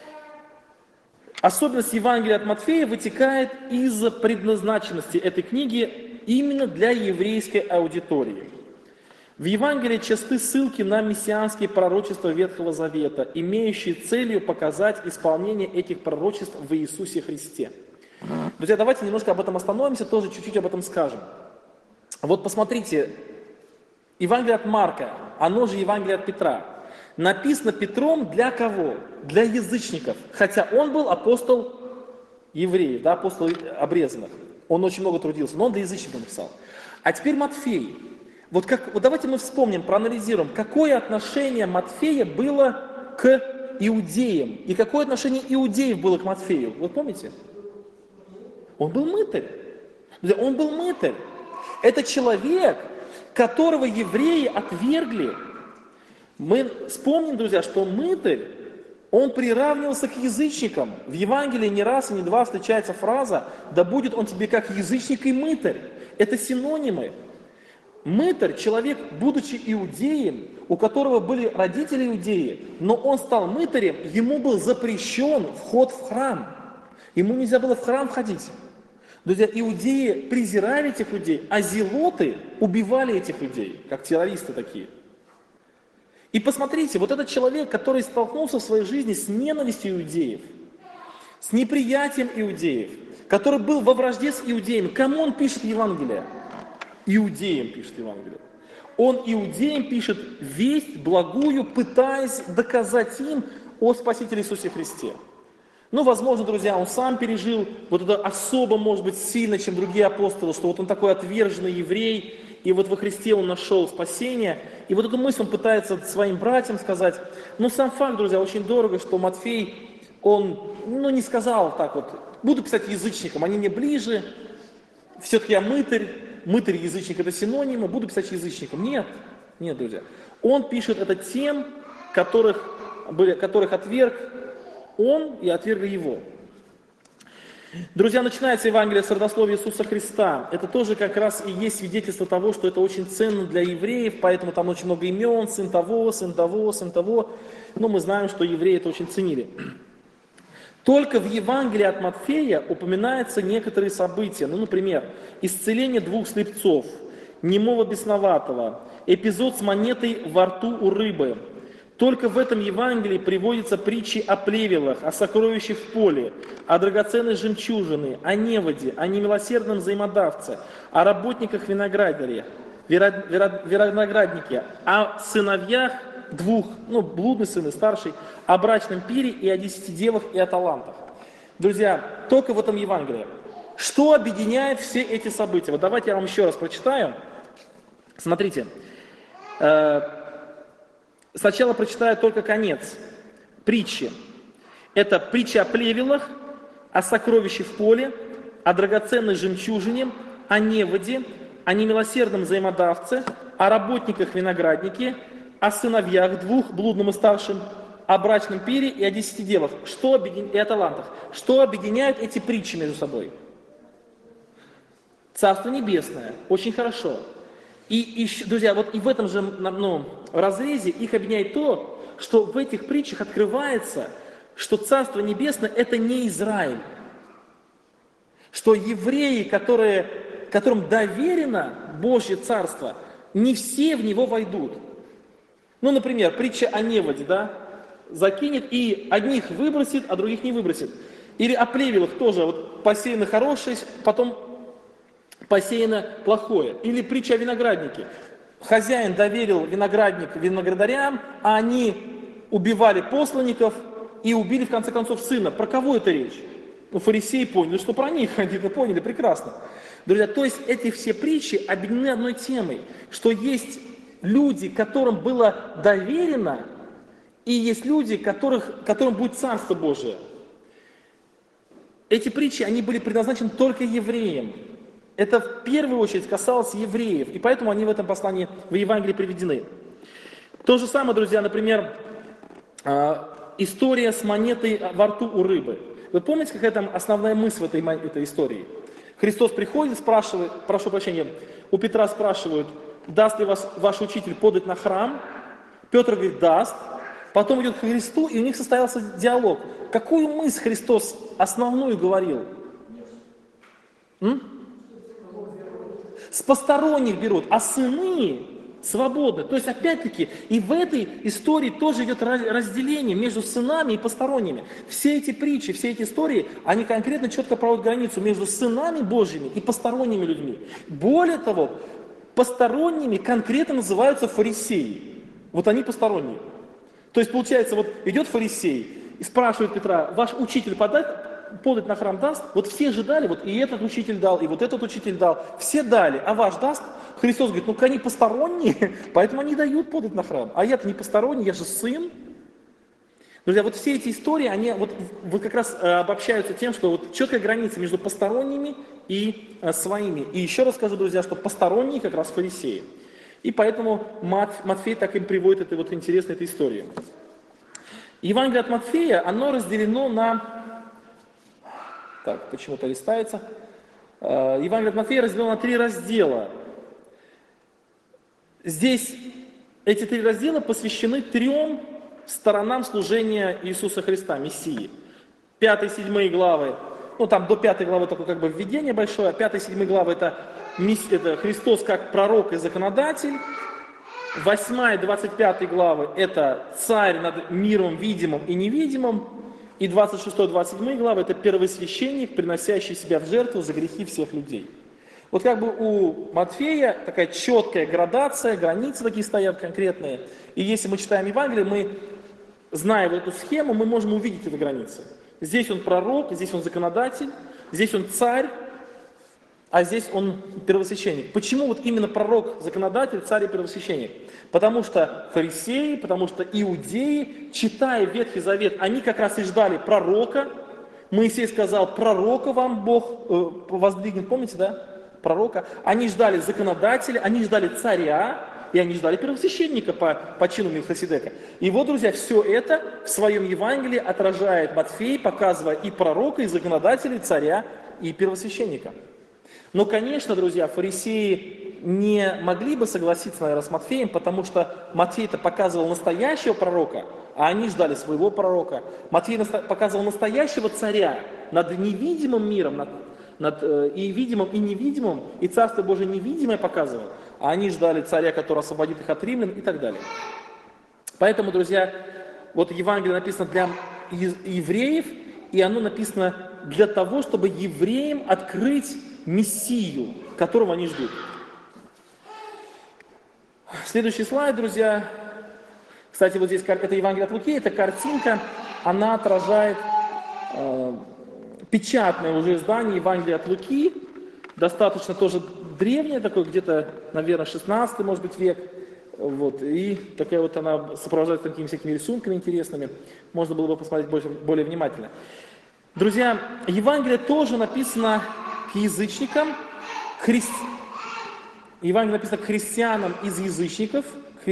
Speaker 1: Особенность Евангелия от Матфея вытекает из предназначенности этой книги именно для еврейской аудитории. В Евангелии часты ссылки на мессианские пророчества Ветхого Завета, имеющие целью показать исполнение этих пророчеств в Иисусе Христе. Друзья, давайте немножко об этом остановимся, тоже чуть-чуть об этом скажем. Вот посмотрите, Евангелие от Марка, оно же Евангелие от Петра. Написано Петром для кого? Для язычников. Хотя он был апостол евреев, да, апостол обрезанных. Он очень много трудился, но он для язычников написал. А теперь Матфей. Вот давайте мы вспомним, проанализируем, какое отношение Матфея было к иудеям и какое отношение иудеев было к Матфею. Вы помните? Он был мытарь. Он был мытарь. Это человек, которого евреи отвергли. Мы вспомним, друзья, что мытарь, он приравнивался к язычникам. В Евангелии не раз и не два встречается фраза «да будет он тебе как язычник и мытарь». Это синонимы. Мытарь, человек, будучи иудеем, у которого были родители иудеи, но он стал мытарем, ему был запрещен вход в храм. Ему нельзя было в храм входить. Друзья, иудеи презирали этих людей, а зелоты убивали этих людей, как террористы такие. И посмотрите, вот этот человек, который столкнулся в своей жизни с ненавистью иудеев, с неприятием иудеев, который был во вражде с иудеями, кому он пишет Евангелие? Иудеям пишет Евангелие. Он иудеям пишет весть благую, пытаясь доказать им о Спасителе Иисусе Христе. Ну, возможно, друзья, он сам пережил вот это особо, может быть, сильно, чем другие апостолы, что вот он такой отверженный еврей, и вот во Христе он нашел спасение. И вот эту мысль он пытается своим братьям сказать. Но сам факт, друзья, очень дорого, что Матфей, он, не сказал так вот, буду писать язычникам, они мне ближе, все-таки я мытарь и язычник это синонимы, буду писать язычникам. Нет, друзья. Он пишет это тем, которых отверг он и отвергли его. Друзья, начинается Евангелие с родословия Иисуса Христа. Это тоже как раз и есть свидетельство того, что это очень ценно для евреев, поэтому там очень много имен, сын того, сын того, сын того. Но мы знаем, что евреи это очень ценили. Только в Евангелии от Матфея упоминаются некоторые события. Например, исцеление 2 слепцов, немого бесноватого, эпизод с монетой во рту у рыбы. Только в этом Евангелии приводятся притчи о плевелах, о сокровищах в поле, о драгоценной жемчужине, о неводе, о немилосердном взаимодавце, о работниках виноградаре, винограднике, о сыновьях 2, блудный сын и старший, о брачном пире и о 10 девах и о талантах. Друзья, только в этом Евангелии. Что объединяет все эти события? Вот давайте я вам еще раз прочитаю. Смотрите. Сначала прочитаю только конец притчи. Это притча о плевелах, о сокровище в поле, о драгоценной жемчужине, о неводе, о немилосердном взаимодавце, о работниках винограднике, о сыновьях 2, блудном и старшем, о брачном пире и о 10 девах, и о талантах. Что объединяют эти притчи между собой? Царство Небесное. Очень хорошо. И, друзья, вот и в этом же разрезе их объединяет то, что в этих притчах открывается, что Царство Небесное – это не Израиль. Что евреи, которым доверено Божье Царство, не все в него войдут. Например, притча о неводе, закинет и одних выбросит, а других не выбросит. Или о плевелах тоже, вот посеяно хорошее, потом посеяно плохое. Или притча о винограднике. Хозяин доверил виноградник виноградарям, а они убивали посланников и убили в конце концов сына. Про кого это речь? Фарисеи поняли, что про них, они это поняли прекрасно. Друзья, то есть эти все притчи объединены одной темой, что есть люди, которым было доверено, и есть люди, которым будет Царство Божие. Эти притчи, они были предназначены только евреям. Это в первую очередь касалось евреев, и поэтому они в этом послании, в Евангелии приведены. То же самое, друзья, например, история с монетой во рту у рыбы. Вы помните, какая там основная мысль в этой истории? Христос приходит, спрашивает, прошу прощения, у Петра спрашивают, даст ли ваш учитель подать на храм? Петр говорит, даст. Потом идет к Христу, и у них состоялся диалог. Какую мысль Христос основную говорил? С посторонних берут, а сыны свободны. То есть, опять-таки, и в этой истории тоже идет разделение между сынами и посторонними. Все эти притчи, все эти истории, они конкретно четко проводят границу между сынами Божьими и посторонними людьми. Более того, посторонними конкретно называются фарисеи. Вот они посторонние. То есть, получается, вот идет фарисей и спрашивает Петра, ваш учитель подать на храм даст? Вот все же дали, вот и этот учитель дал, и вот этот учитель дал. Все дали, а ваш даст? Христос говорит, ну они посторонние, поэтому они дают подать на храм. А я-то не посторонний, я же сын. Друзья, вот все эти истории, они вот как раз обобщаются тем, что вот четкая граница между посторонними и своими. И еще раз скажу, друзья, что посторонние как раз фарисеи. И поэтому Матфей так им приводит этой вот интересной этой истории. Евангелие от Матфея, оно разделено на... Так, почему-то листается. Евангелие от Матфея разделено на 3 раздела. Здесь эти 3 раздела посвящены 3 сторонам служения Иисуса Христа, Мессии. 5-7 главы, ну там до 5 главы только как бы введение большое, а 5-7 главы это Христос как пророк и законодатель. 8-25 главы это царь над миром видимым и невидимым. И 26-27 главы это первосвященник, приносящий себя в жертву за грехи всех людей. Вот как бы у Матфея такая четкая градация, границы такие стоят конкретные. И если мы читаем Евангелие, мы, зная эту схему, мы можем увидеть эти границы. Здесь он пророк, здесь он законодатель, здесь он царь, а здесь он первосвященник. Почему вот именно пророк, законодатель, царь и первосвященник? Потому что фарисеи, потому что иудеи, читая Ветхий Завет, они как раз и ждали пророка. Моисей сказал, пророка вам Бог воздвигнет, помните, да? Пророка. Они ждали законодателя, они ждали царя, и они ждали первосвященника по чину Мелхиседека. И вот, друзья, все это в своем Евангелии отражает Матфей, показывая и пророка, и законодателя, и царя, и первосвященника. Но, конечно, друзья, фарисеи не могли бы согласиться, наверное, с Матфеем, потому что Матфей-то показывал настоящего пророка, а они ждали своего пророка. Матфей показывал настоящего царя над невидимым миром, над и видимым, и невидимым, и Царство Божие невидимое показывал, а они ждали царя, который освободит их от римлян и так далее. Поэтому, друзья, вот Евангелие написано для евреев, и оно написано для того, чтобы евреям открыть Мессию, которого они ждут. Следующий слайд, друзья. Кстати, вот здесь это Евангелие от Луки, это картинка, она отражает печатное уже издание Евангелия от Луки, достаточно тоже древнее, такое где-то, наверное, 16, может быть, век. Вот. И такая вот она сопровождается такими всякими рисунками интересными. Можно было бы посмотреть более внимательно. Друзья, Евангелие тоже написано к язычникам, Евангелие написано к христианам из язычников,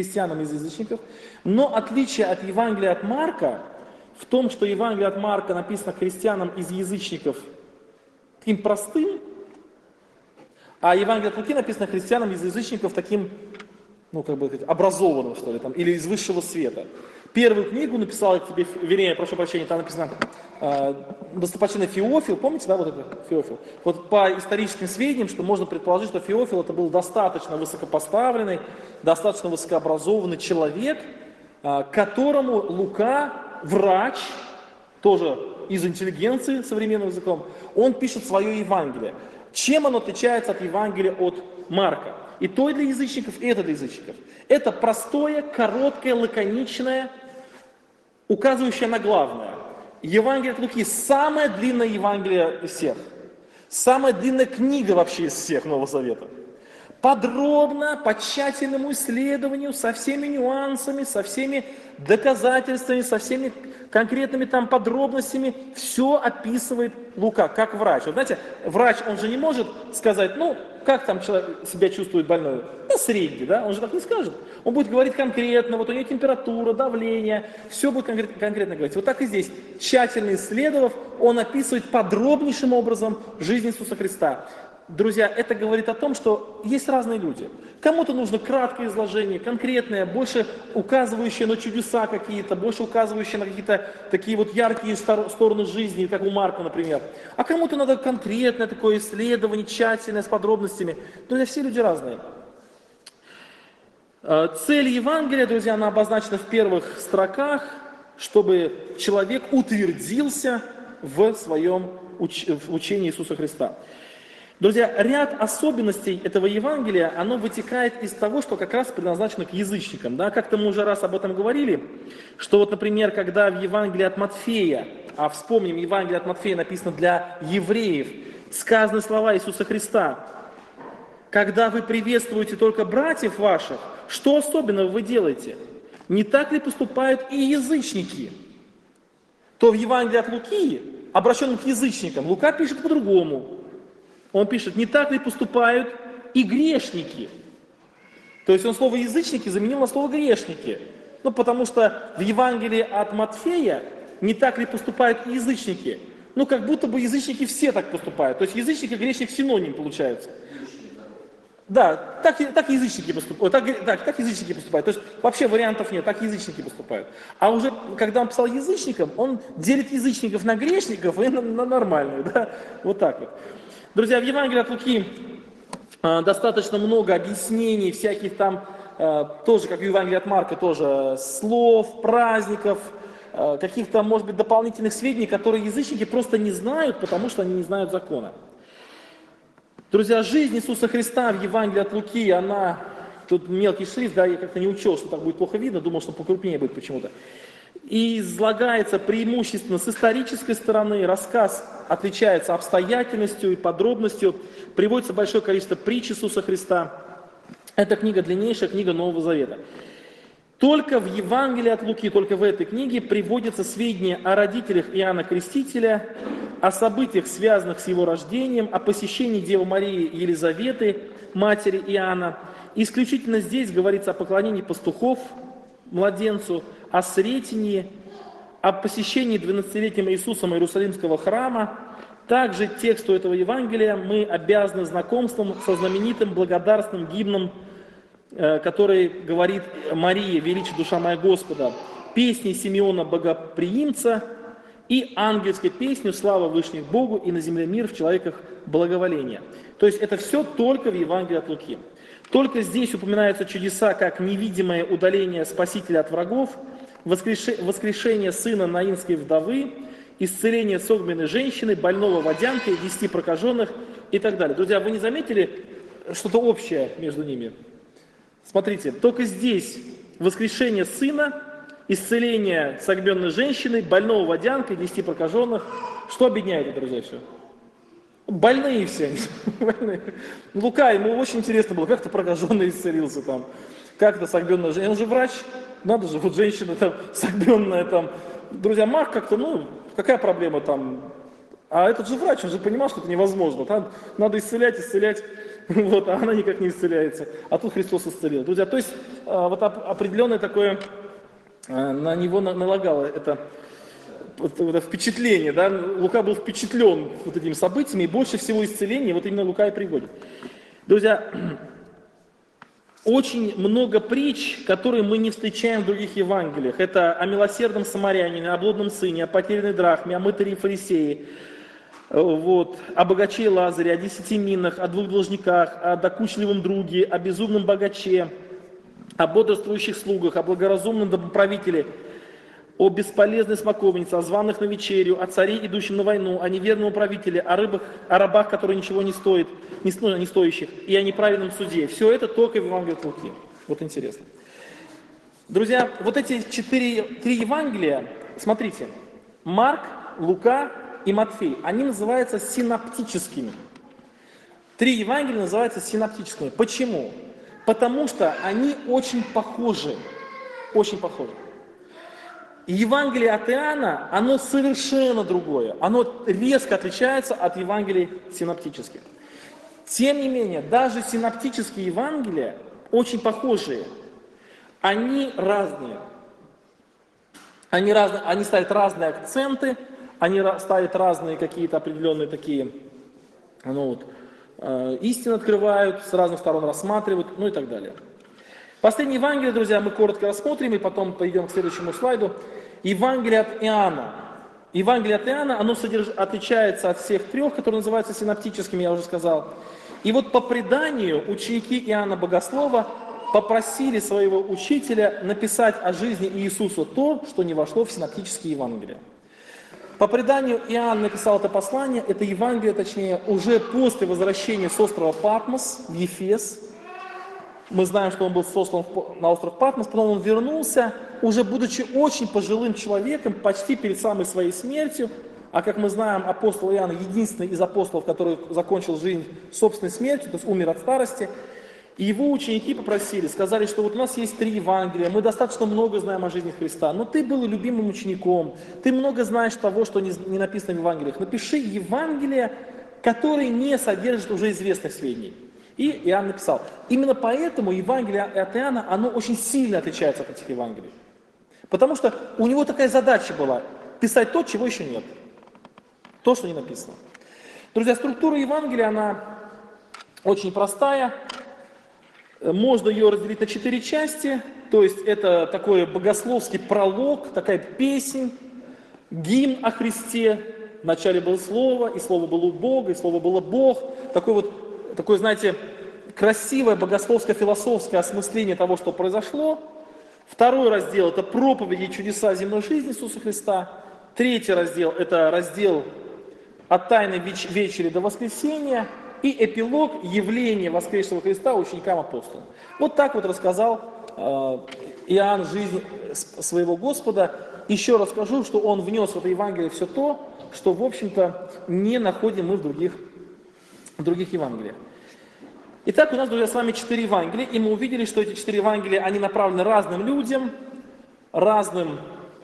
Speaker 1: но отличие от Евангелия от Марка в том, что Евангелие от Марка написано христианам из язычников таким простым, а Евангелие от Луки написано христианам из язычников таким, ну, как бы сказать, образованным, что ли, там, или из высшего света. Первую книгу написал тебе, вернее, прошу прощения, там написано достопочтенный Феофил, помните, да, вот это Феофил? Вот по историческим сведениям, что можно предположить, что Феофил это был достаточно высокопоставленный, достаточно высокообразованный человек, которому Лука, врач, тоже из интеллигенции современным языком, он пишет свое Евангелие. Чем оно отличается от Евангелия от Марка? И то для язычников, и это для язычников. Это простое, короткое, лаконичное, указывающее на главное. Евангелие от Луки самое длинное Евангелие из всех. Самая длинная книга вообще из всех Нового Завета. Подробно, по тщательному исследованию, со всеми нюансами, со всеми доказательствами, со всеми конкретными там подробностями, все описывает Лука, как врач. Вот знаете, врач, он же не может сказать, ну, как там человек себя чувствует больной? Да средний, да, он же так не скажет. Он будет говорить конкретно, вот у него температура, давление, все будет конкретно говорить. Вот так и здесь, тщательно исследовав, он описывает подробнейшим образом жизнь Иисуса Христа. Друзья, это говорит о том, что есть разные люди. Кому-то нужно краткое изложение, конкретное, больше указывающее на чудеса какие-то, больше указывающее на какие-то такие вот яркие стороны жизни, как у Марка, например. А кому-то надо конкретное такое исследование, тщательное, с подробностями. Друзья, все люди разные. Цель Евангелия, друзья, она обозначена в первых строках, чтобы человек утвердился в своем учении Иисуса Христа. Друзья, ряд особенностей этого Евангелия, оно вытекает из того, что как раз предназначено к язычникам. Да? Как-то мы уже раз об этом говорили, что вот, например, когда в Евангелии от Матфея, а вспомним, Евангелие от Матфея написано для евреев, сказаны слова Иисуса Христа. когда вы приветствуете только братьев ваших, что особенного вы делаете? Не так ли поступают и язычники? То в Евангелии от Луки, обращенном к язычникам, Лука пишет по-другому. Он пишет, не так ли поступают и грешники? То есть он слово язычники заменил на слово грешники. Ну, потому что в Евангелии от Матфея не так ли поступают и язычники? Ну, как будто бы язычники все так поступают. То есть язычник и грешник синоним получается. Да, так язычники поступают. Так язычники поступают. То есть вообще вариантов нет, так язычники поступают. А уже когда он писал язычникам, он делит язычников на грешников и на нормальных. Да? Вот так вот. Друзья, в Евангелии от Луки достаточно много объяснений, всяких там, тоже, как в Евангелии от Марка, тоже слов, праздников, каких-то, может быть, дополнительных сведений, которые язычники просто не знают, потому что они не знают закона. Друзья, жизнь Иисуса Христа в Евангелии от Луки, она, тут мелкий шрифт, да, я как-то не учел, что так будет плохо видно, думал, что покрупнее будет почему-то. И излагается преимущественно с исторической стороны, рассказ отличается обстоятельностью и подробностью, приводится большое количество притч Иисуса Христа. Это книга длиннейшая, книга Нового Завета. Только в Евангелии от Луки, только в этой книге приводятся сведения о родителях Иоанна Крестителя, о событиях, связанных с его рождением, о посещении Девы Марии Елизаветы, матери Иоанна. Исключительно здесь говорится о поклонении пастухов младенцу, о Сретении, о посещении 12-летним Иисусом Иерусалимского храма. Также тексту этого Евангелия мы обязаны знакомством со знаменитым благодарственным гимном, который говорит «Мария, величие душа моя Господа», песней Симеона Богоприимца и ангельской песней «Слава Вышних Богу и на земле мир, в человеках благоволение». То есть это все только в Евангелии от Луки. Только здесь упоминаются чудеса, как невидимое удаление Спасителя от врагов, воскрешение сына наинской вдовы, исцеление согбенной женщины, больного водянкой, 10 прокаженных и так далее. Друзья, вы не заметили что-то общее между ними? Смотрите, только здесь воскрешение сына, исцеление согбенной женщины, больного водянкой, 10 прокаженных. Что объединяет это, друзья, все? Больные все. Больные. Лука, ему очень интересно было, как-то прокаженный исцелился там, как-то согбенная женщина. Он же врач, надо же, вот женщина там согбенная там. Друзья, Марк как-то, ну, какая проблема там? А этот же врач, он же понимал, что это невозможно. Там надо исцелять, вот, а она никак не исцеляется. А тут Христос исцелил. Друзья, то есть вот определенное такое на него налагало это впечатление, да? Лука был впечатлен вот этими событиями, и больше всего исцеления вот именно Лука и приводит. Друзья, очень много притч, которые мы не встречаем в других Евангелиях. Это о милосердном самарянине, о блудном сыне, о потерянной драхме, о мытаре и фарисее, вот, о богаче Лазаре, о 10 минах, о 2 должниках, о докучливом друге, о безумном богаче, о бодрствующих слугах, о благоразумном домоправителе, о бесполезной смоковнице, о званых на вечерю, о царе, идущем на войну, о неверном управителе, о рабах, которые ничего не стоят, не стоящих, и о неправильном суде. Все это только в Евангелии от Луки. Вот интересно. Друзья, вот эти 3 Евангелия, смотрите, Марк, Лука и Матфей, они называются синоптическими. 3 Евангелия называются синоптическими. Почему? Потому что они очень похожи. Очень похожи. И Евангелие от Иоанна, оно совершенно другое. Оно резко отличается от Евангелий синоптических. Тем не менее, даже синоптические Евангелия, очень похожие, они разные. Они ставят разные акценты, они ставят разные какие-то определенные такие, истины открывают, с разных сторон рассматривают, ну и так далее. Последнее Евангелие, друзья, мы коротко рассмотрим и потом пойдем к следующему слайду. Евангелие от Иоанна. Евангелие от Иоанна, оно отличается от всех 3, которые называются синоптическими, я уже сказал. И вот по преданию ученики Иоанна Богослова попросили своего учителя написать о жизни Иисуса то, что не вошло в синоптические Евангелия. По преданию Иоанн написал это послание, это Евангелие, точнее, уже после возвращения с острова Патмос в Ефес. Мы знаем, что он был сослан на остров Патмос, потом он вернулся, уже будучи очень пожилым человеком, почти перед самой своей смертью, А как мы знаем, апостол Иоанн единственный из апостолов, который закончил жизнь собственной смертью, то есть умер от старости. И его ученики попросили, сказали, что вот у нас есть 3 Евангелия, мы достаточно много знаем о жизни Христа, но ты был любимым учеником, ты много знаешь того, что не написано в Евангелиях. Напиши Евангелия, которые не содержат уже известных сведений. И Иоанн написал. Именно поэтому Евангелие от Иоанна, оно очень сильно отличается от этих Евангелий. Потому что у него такая задача была писать то, чего еще нет. То, что не написано. Друзья, структура Евангелия, она очень простая. Можно ее разделить на 4 части. То есть это такой богословский пролог, такая песнь, гимн о Христе. Вначале было Слово, и Слово было у Бога, и Слово было Бог. Такое, знаете, красивое богословское, философское осмысление того, что произошло. Второй раздел – это проповеди и чудеса земной жизни Иисуса Христа. Третий раздел – это раздел от Тайной вечери до воскресения. И эпилог явления воскресшего Христа ученикам апостолам. Вот так вот рассказал Иоанн жизнь своего Господа. Еще раз скажу, что он внес в это Евангелие все то, что, в общем-то, не находим мы в других Евангелиях. Итак, у нас, друзья, с вами 4 Евангелия, и мы увидели, что эти 4 Евангелия, они направлены разным людям, разным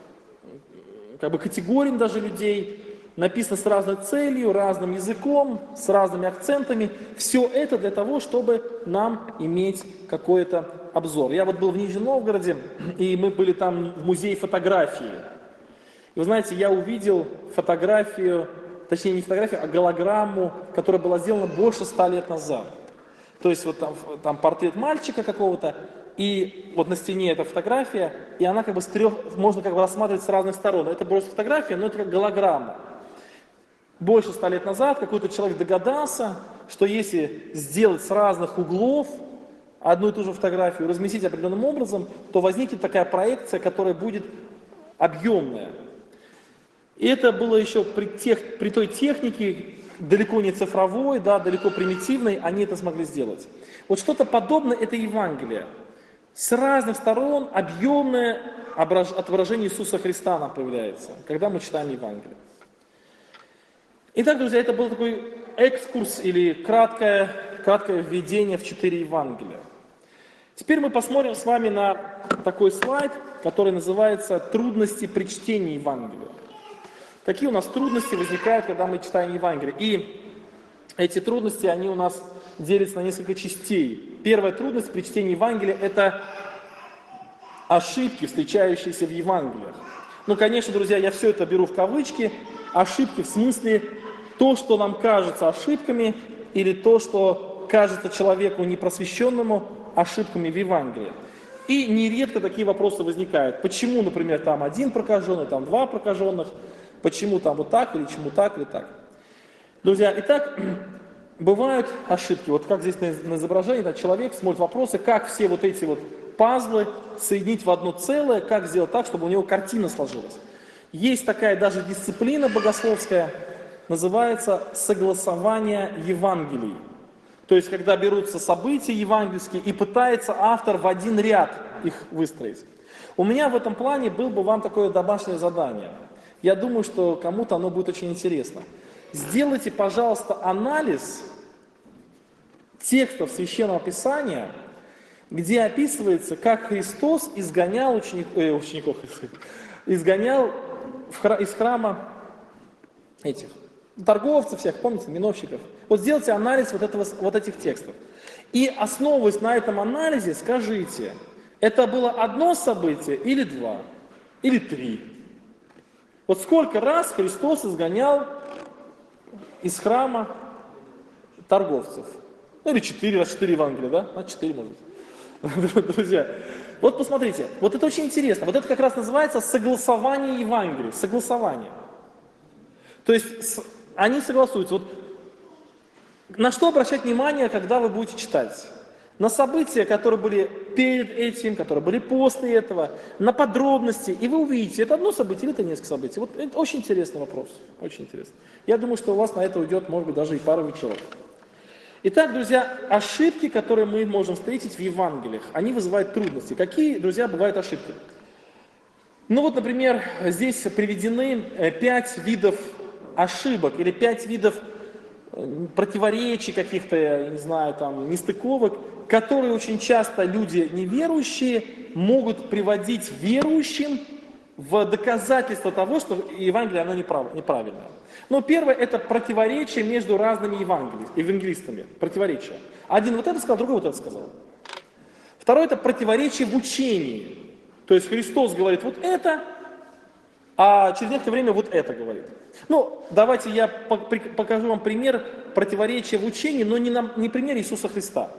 Speaker 1: категориям даже людей, написано с разной целью, разным языком, с разными акцентами. Все это для того, чтобы нам иметь какой-то обзор. Я вот был в Нижнем Новгороде, и мы были там в музее фотографии. И вы знаете, я увидел фотографию, точнее не фотографию, а голограмму, которая была сделана больше 100 лет назад. То есть вот там портрет мальчика какого-то, и вот на стене эта фотография, и она можно рассматривать с разных сторон. Это просто фотография, но это как голограмма. Больше 100 лет назад какой-то человек догадался, что если сделать с разных углов одну и ту же фотографию, разместить определенным образом, то возникнет такая проекция, которая будет объемная. И это было еще при той технике, далеко не цифровой, да, далеко примитивной, они это смогли сделать. Вот что-то подобное это Евангелие. С разных сторон объемное отображение Иисуса Христа нам появляется, когда мы читаем Евангелие. Итак, друзья, это был такой экскурс или краткое введение в 4 Евангелия. Теперь мы посмотрим с вами на такой слайд, который называется «Трудности при чтении Евангелия». Какие у нас трудности возникают, когда мы читаем Евангелие? И эти трудности, они у нас делятся на несколько частей. Первая трудность при чтении Евангелия – это ошибки, встречающиеся в Евангелиях. Ну, конечно, друзья, я все это беру в кавычки. Ошибки в смысле то, что нам кажется ошибками, или то, что кажется человеку непросвещенному ошибками в Евангелии. И нередко такие вопросы возникают. Почему, например, там 1 прокаженный, там 2 прокаженных, почему там вот так, или почему так, или так. Друзья, итак, бывают ошибки. Вот как здесь на изображении, да, человек смотрит вопросы, как все вот эти вот пазлы соединить в одно целое, как сделать так, чтобы у него картина сложилась. Есть такая даже дисциплина богословская, называется согласование Евангелий. То есть, когда берутся события евангельские и пытается автор в один ряд их выстроить. У меня в этом плане было бы вам такое домашнее задание. Я думаю, что кому-то оно будет очень интересно. Сделайте, пожалуйста, анализ текстов Священного Писания, где описывается, как Христос изгонял изгонял из храма этих торговцев всех, помните, миновщиков. Вот сделайте анализ вот этих текстов. И основываясь на этом анализе, скажите, это было одно событие или 2, или 3. Вот сколько раз Христос изгонял из храма торговцев? Ну или 4 раз, 4 Евангелия, да? А 4 может быть. Друзья, вот посмотрите, вот это очень интересно. Вот это как раз называется согласование Евангелия, согласование. То есть они согласуются. Вот на что обращать внимание, когда вы будете читать? На события, которые были перед этим, которые были после этого, на подробности. И вы увидите, это одно событие или это несколько событий. Вот это очень интересный вопрос. Очень интересно. Я думаю, что у вас на это уйдет, может быть, даже и пару вечеров. Итак, друзья, ошибки, которые мы можем встретить в Евангелиях, они вызывают трудности. Какие, друзья, бывают ошибки? Ну вот, например, здесь приведены 5 видов ошибок или 5 видов противоречий каких-то, я не знаю, там, нестыковок, которые очень часто люди неверующие могут приводить верующим в доказательство того, что Евангелие оно неправильное. Но первое это противоречие между разными евангелистами. Противоречие. Один вот это сказал, другой вот это сказал. Второе это противоречие в учении. То есть Христос говорит вот это, а через некоторое время вот это говорит. Ну, давайте я покажу вам пример противоречия в учении, но не пример Иисуса Христа.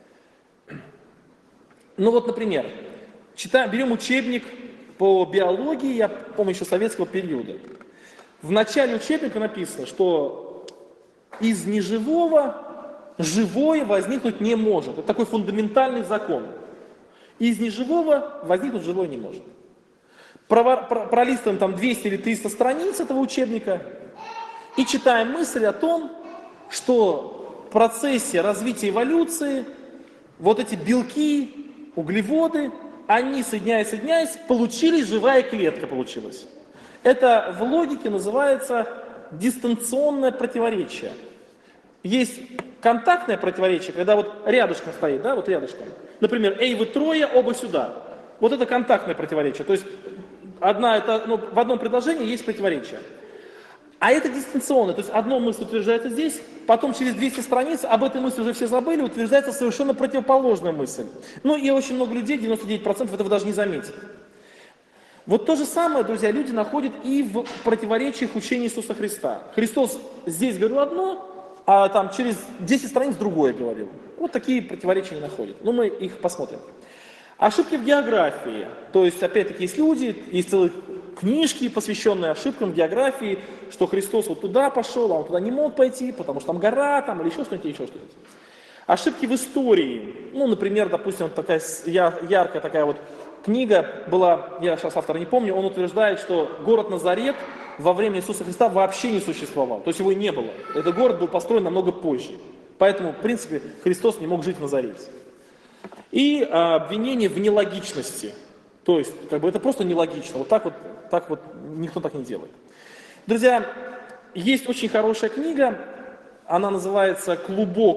Speaker 1: Ну вот, например, берем учебник по биологии, я помню еще советского периода. В начале учебника написано, что из неживого живое возникнуть не может. Это такой фундаментальный закон. Из неживого возникнуть живое не может. Пролистываем там 200 или 300 страниц этого учебника и читаем мысль о том, что в процессе развития эволюции вот эти белки, углеводы, они, соединяясь, получились, живая клетка получилась. Это в логике называется дистанционное противоречие. Есть контактное противоречие, когда вот рядышком стоит, да, вот рядышком. Например, эй, вы трое, оба сюда. Вот это контактное противоречие. То есть в одном предложении есть противоречие. А это дистанционное, то есть одна мысль утверждается здесь, потом через 200 страниц, об этой мысли уже все забыли, утверждается совершенно противоположная мысль. Ну и очень много людей, 99% этого даже не заметят. Вот то же самое, друзья, люди находят и в противоречиях учения Иисуса Христа. Христос здесь говорил одно, а там через 10 страниц другое говорил. Вот такие противоречия они находят. Ну мы их посмотрим. Ошибки в географии. То есть, опять-таки, есть люди, есть целые книжки, посвященные ошибкам в географии, что Христос вот туда пошел, а он туда не мог пойти, потому что там гора, там, или еще что-нибудь. Ошибки в истории. Ну, например, допустим, такая яркая такая вот книга была, я сейчас автора не помню, он утверждает, что город Назарет во время Иисуса Христа вообще не существовал, то есть его и не было. Этот город был построен намного позже. Поэтому, в принципе, Христос не мог жить в Назарете. И обвинение в нелогичности. То есть, это просто нелогично. Вот так вот никто так не делает. Друзья, есть очень хорошая книга, она называется «Клубок».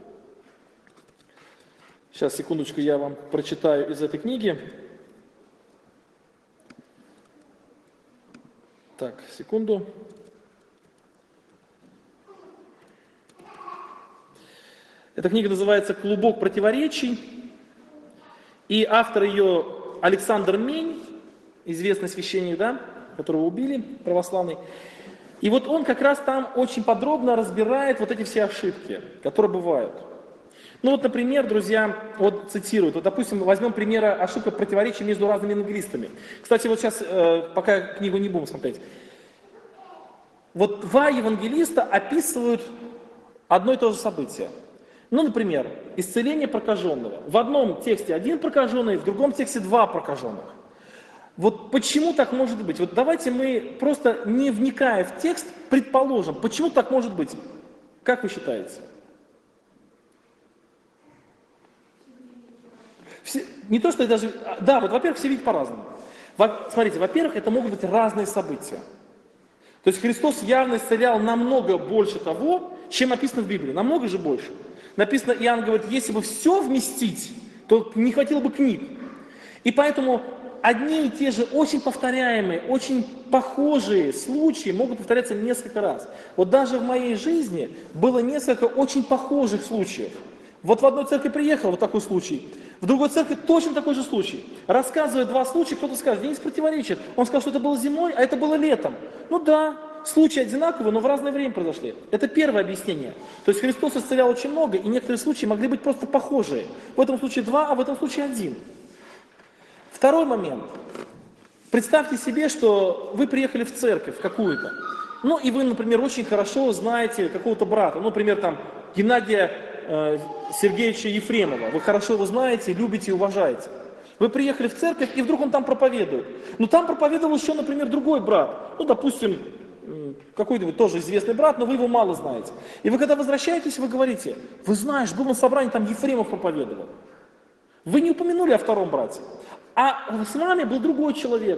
Speaker 1: Сейчас, секундочку, я вам прочитаю из этой книги. Так, секунду. Эта книга называется «Клубок противоречий». И автор ее Александр Мень, известный священник, да, которого убили, православный. И вот он как раз там очень подробно разбирает вот эти все ошибки, которые бывают. Ну вот, например, друзья, вот цитируют, вот, допустим, возьмем пример ошибок противоречий между разными евангелистами. Кстати, вот сейчас, пока книгу не будем смотреть, вот два евангелиста описывают одно и то же событие. Ну, например, исцеление прокаженного. В одном тексте один прокаженный, в другом тексте два прокаженных. Вот почему так может быть? Вот давайте мы просто, не вникая в текст, предположим, почему так может быть? Как вы считаете? Не то, что даже... Да, вот, во-первых, все видят по-разному. Смотрите, во-первых, это могут быть разные события. То есть Христос явно исцелял намного больше того, чем описано в Библии. Намного же больше. Написано, Иоанн говорит, если бы все вместить, то не хватило бы книг. И поэтому одни и те же очень повторяемые, очень похожие случаи могут повторяться несколько раз. Вот даже в моей жизни было несколько очень похожих случаев. Вот в одной церкви приехал вот такой случай, в другой церкви точно такой же случай. Рассказывая два случая, кто-то скажет, здесь противоречит. Он сказал, что это было зимой, а это было летом. Ну да, случаи одинаковые, но в разное время произошли. Это первое объяснение. То есть Христос исцелял очень много, и некоторые случаи могли быть просто похожие. В этом случае два, а в этом случае один. Второй момент. Представьте себе, что вы приехали в церковь какую-то. Ну и вы, например, очень хорошо знаете какого-то брата. Ну, например, там Геннадия Сергеевича Ефремова. Вы хорошо его знаете, любите и уважаете. Вы приехали в церковь, и вдруг он там проповедует. Но там проповедовал еще, например, другой брат. Ну, допустим, какой-то тоже известный брат, но вы его мало знаете. И вы когда возвращаетесь, вы говорите, вы знаешь, был на собрании, там Ефремов проповедовал. Вы не упомянули о втором брате. А с вами был другой человек,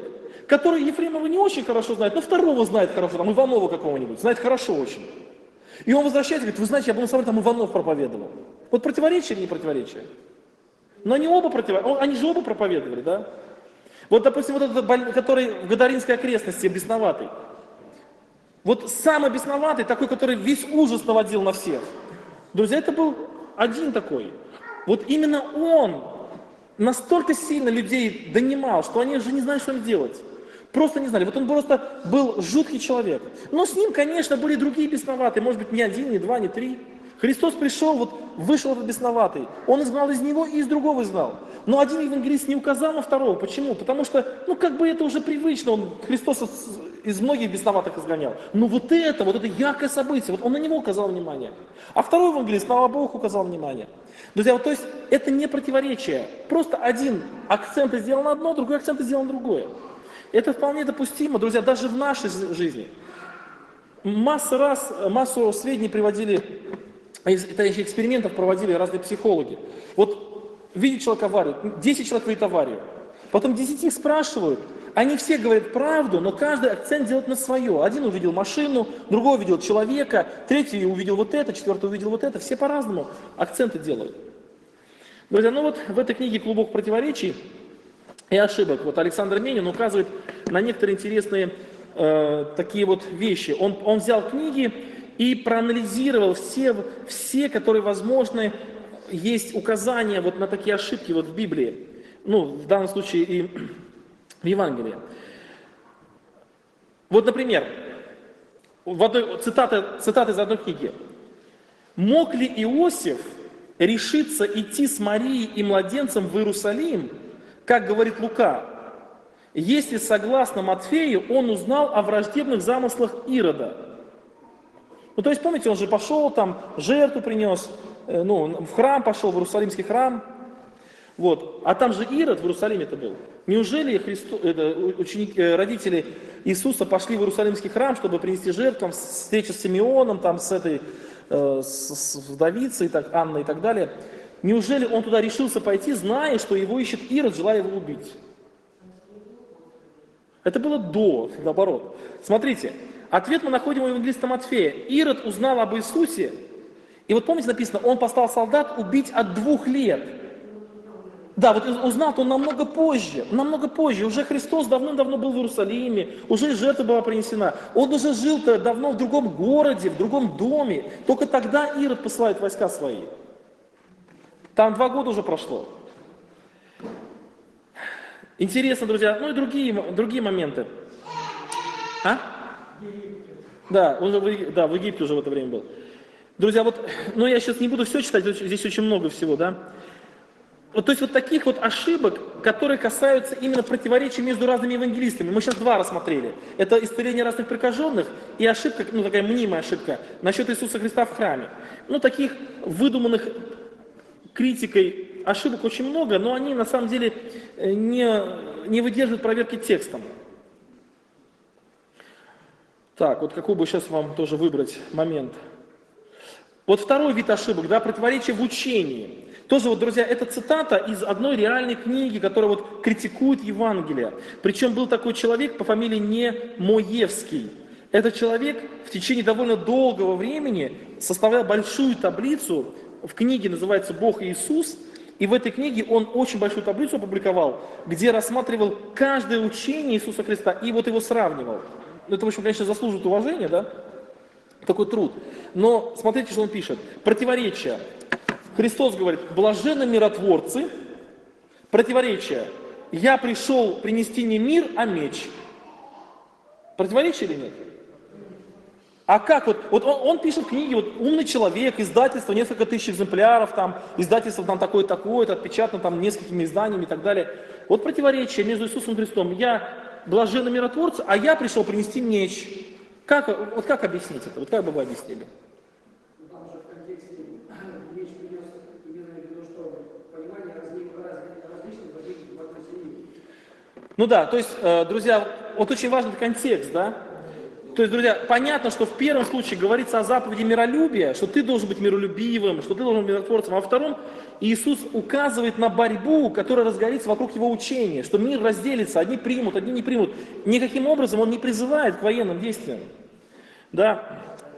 Speaker 1: который Ефремова не очень хорошо знает, но второго знает хорошо, там Иванова какого-нибудь, знает хорошо очень. И он возвращается и говорит, вы знаете, я был на собрании, там Иванов проповедовал. Вот противоречие или не противоречие? Но они оба они же оба проповедовали, да? Вот, допустим, вот этот, который в Гадаринской окрестности, бесноватый. Вот самый бесноватый, такой, который весь ужас наводил на всех. Друзья, это был один такой. Вот именно он настолько сильно людей донимал, что они уже не знали, что им делать. Просто не знали. Вот он просто был жуткий человек. Но с ним, конечно, были другие бесноватые. Может быть, не один, не два, не три. Христос пришел, вот вышел этот бесноватый. Он изгнал из него и из другого изгнал. Но один евангелист не указал на второго. Почему? Потому что, ну как бы это уже привычно. Христос из многих бесноватых изгонял. Но вот это яркое событие, вот он на него указал внимание. А второй евангелист, слава Богу, указал внимание. Друзья, вот то есть это не противоречие. Просто один акцент сделал на одно, другой акцент сделал на другое. Это вполне допустимо, друзья, даже в нашей жизни. Массу сведений приводили, еще экспериментов проводили разные психологи. Вот видит человек аварию, 10 человек видит аварию. Потом 10 их спрашивают, они все говорят правду, но каждый акцент делает на свое. Один увидел машину, другой увидел человека, третий увидел вот это, четвертый увидел вот это. Все по-разному акценты делают. Друзья, ну вот в этой книге «Клубок противоречий» и ошибок. Вот Александр Менин указывает на некоторые интересные такие вот вещи. Он взял книги и проанализировал все, которые возможны, есть указания вот на такие ошибки вот в Библии. Ну, в данном случае и в Евангелии. Вот, например, цитата из одной книги. «Мог ли Иосиф решиться идти с Марией и младенцем в Иерусалим, как говорит Лука, если, согласно Матфею, он узнал о враждебных замыслах Ирода?» Ну, то есть, помните, он же пошел там, жертву принес, в храм пошел, в Иерусалимский храм. Вот. А там же Ирод в Иерусалиме-то был. Неужели родители Иисуса пошли в Иерусалимский храм, чтобы принести жертву, там, встреча с Симеоном, там, с вдовицей, Анной и так далее? Неужели он туда решился пойти, зная, что его ищет Ирод, желая его убить? Это было наоборот. Смотрите, ответ мы находим у евангелиста Матфея. Ирод узнал об Иисусе, и вот помните написано, он послал солдат убить от 2 лет. Да, вот узнал-то он намного позже. Уже Христос давным-давно был в Иерусалиме, уже жертва была принесена. Он уже жил-то давно в другом городе, в другом доме. Только тогда Ирод посылает войска свои. Там 2 года уже прошло. Интересно, друзья, ну и другие моменты. Да, он же в Египте уже в это время был. Друзья, я сейчас не буду все читать, здесь очень много всего, да. Вот, то есть вот таких вот ошибок, которые касаются именно противоречий между разными евангелистами. Мы сейчас 2 рассмотрели. Это исцеление разных прокаженных и ошибка, такая мнимая ошибка насчет Иисуса Христа в храме. Таких выдуманных критикой ошибок очень много, но они на самом деле не выдерживают проверки текстом. Так, вот какой бы сейчас вам тоже выбрать момент. Вот второй вид ошибок, да, противоречие в учении. Тоже, друзья, это цитата из одной реальной книги, которая критикует Евангелие. Причем был такой человек по фамилии Немоевский. Этот человек в течение довольно долгого времени составлял большую таблицу, в книге называется «Бог и Иисус», и в этой книге он очень большую таблицу опубликовал, где рассматривал каждое учение Иисуса Христа и его сравнивал. Это, в общем, конечно, заслуживает уважения, да? Такой труд. Но смотрите, что он пишет. Противоречие. Христос говорит, блаженны миротворцы. Противоречие. Я пришел принести не мир, а меч. Противоречие или нет? А как? Вот он пишет книги, умный человек, издательство, несколько тысяч экземпляров, издательство такое-то, отпечатано несколькими изданиями и так далее. Вот противоречие между Иисусом Христом. Я блаженный миротворцы, а я пришел принести меч. Как объяснить это? Как бы вы объяснили? Ну да, то есть, друзья, очень важный контекст, да? То есть, друзья, понятно, что в первом случае говорится о заповеди миролюбия, что ты должен быть миролюбивым, что ты должен быть миротворцем, а во втором Иисус указывает на борьбу, которая разгорится вокруг его учения, что мир разделится, одни примут, одни не примут. Никаким образом он не призывает к военным действиям. Да.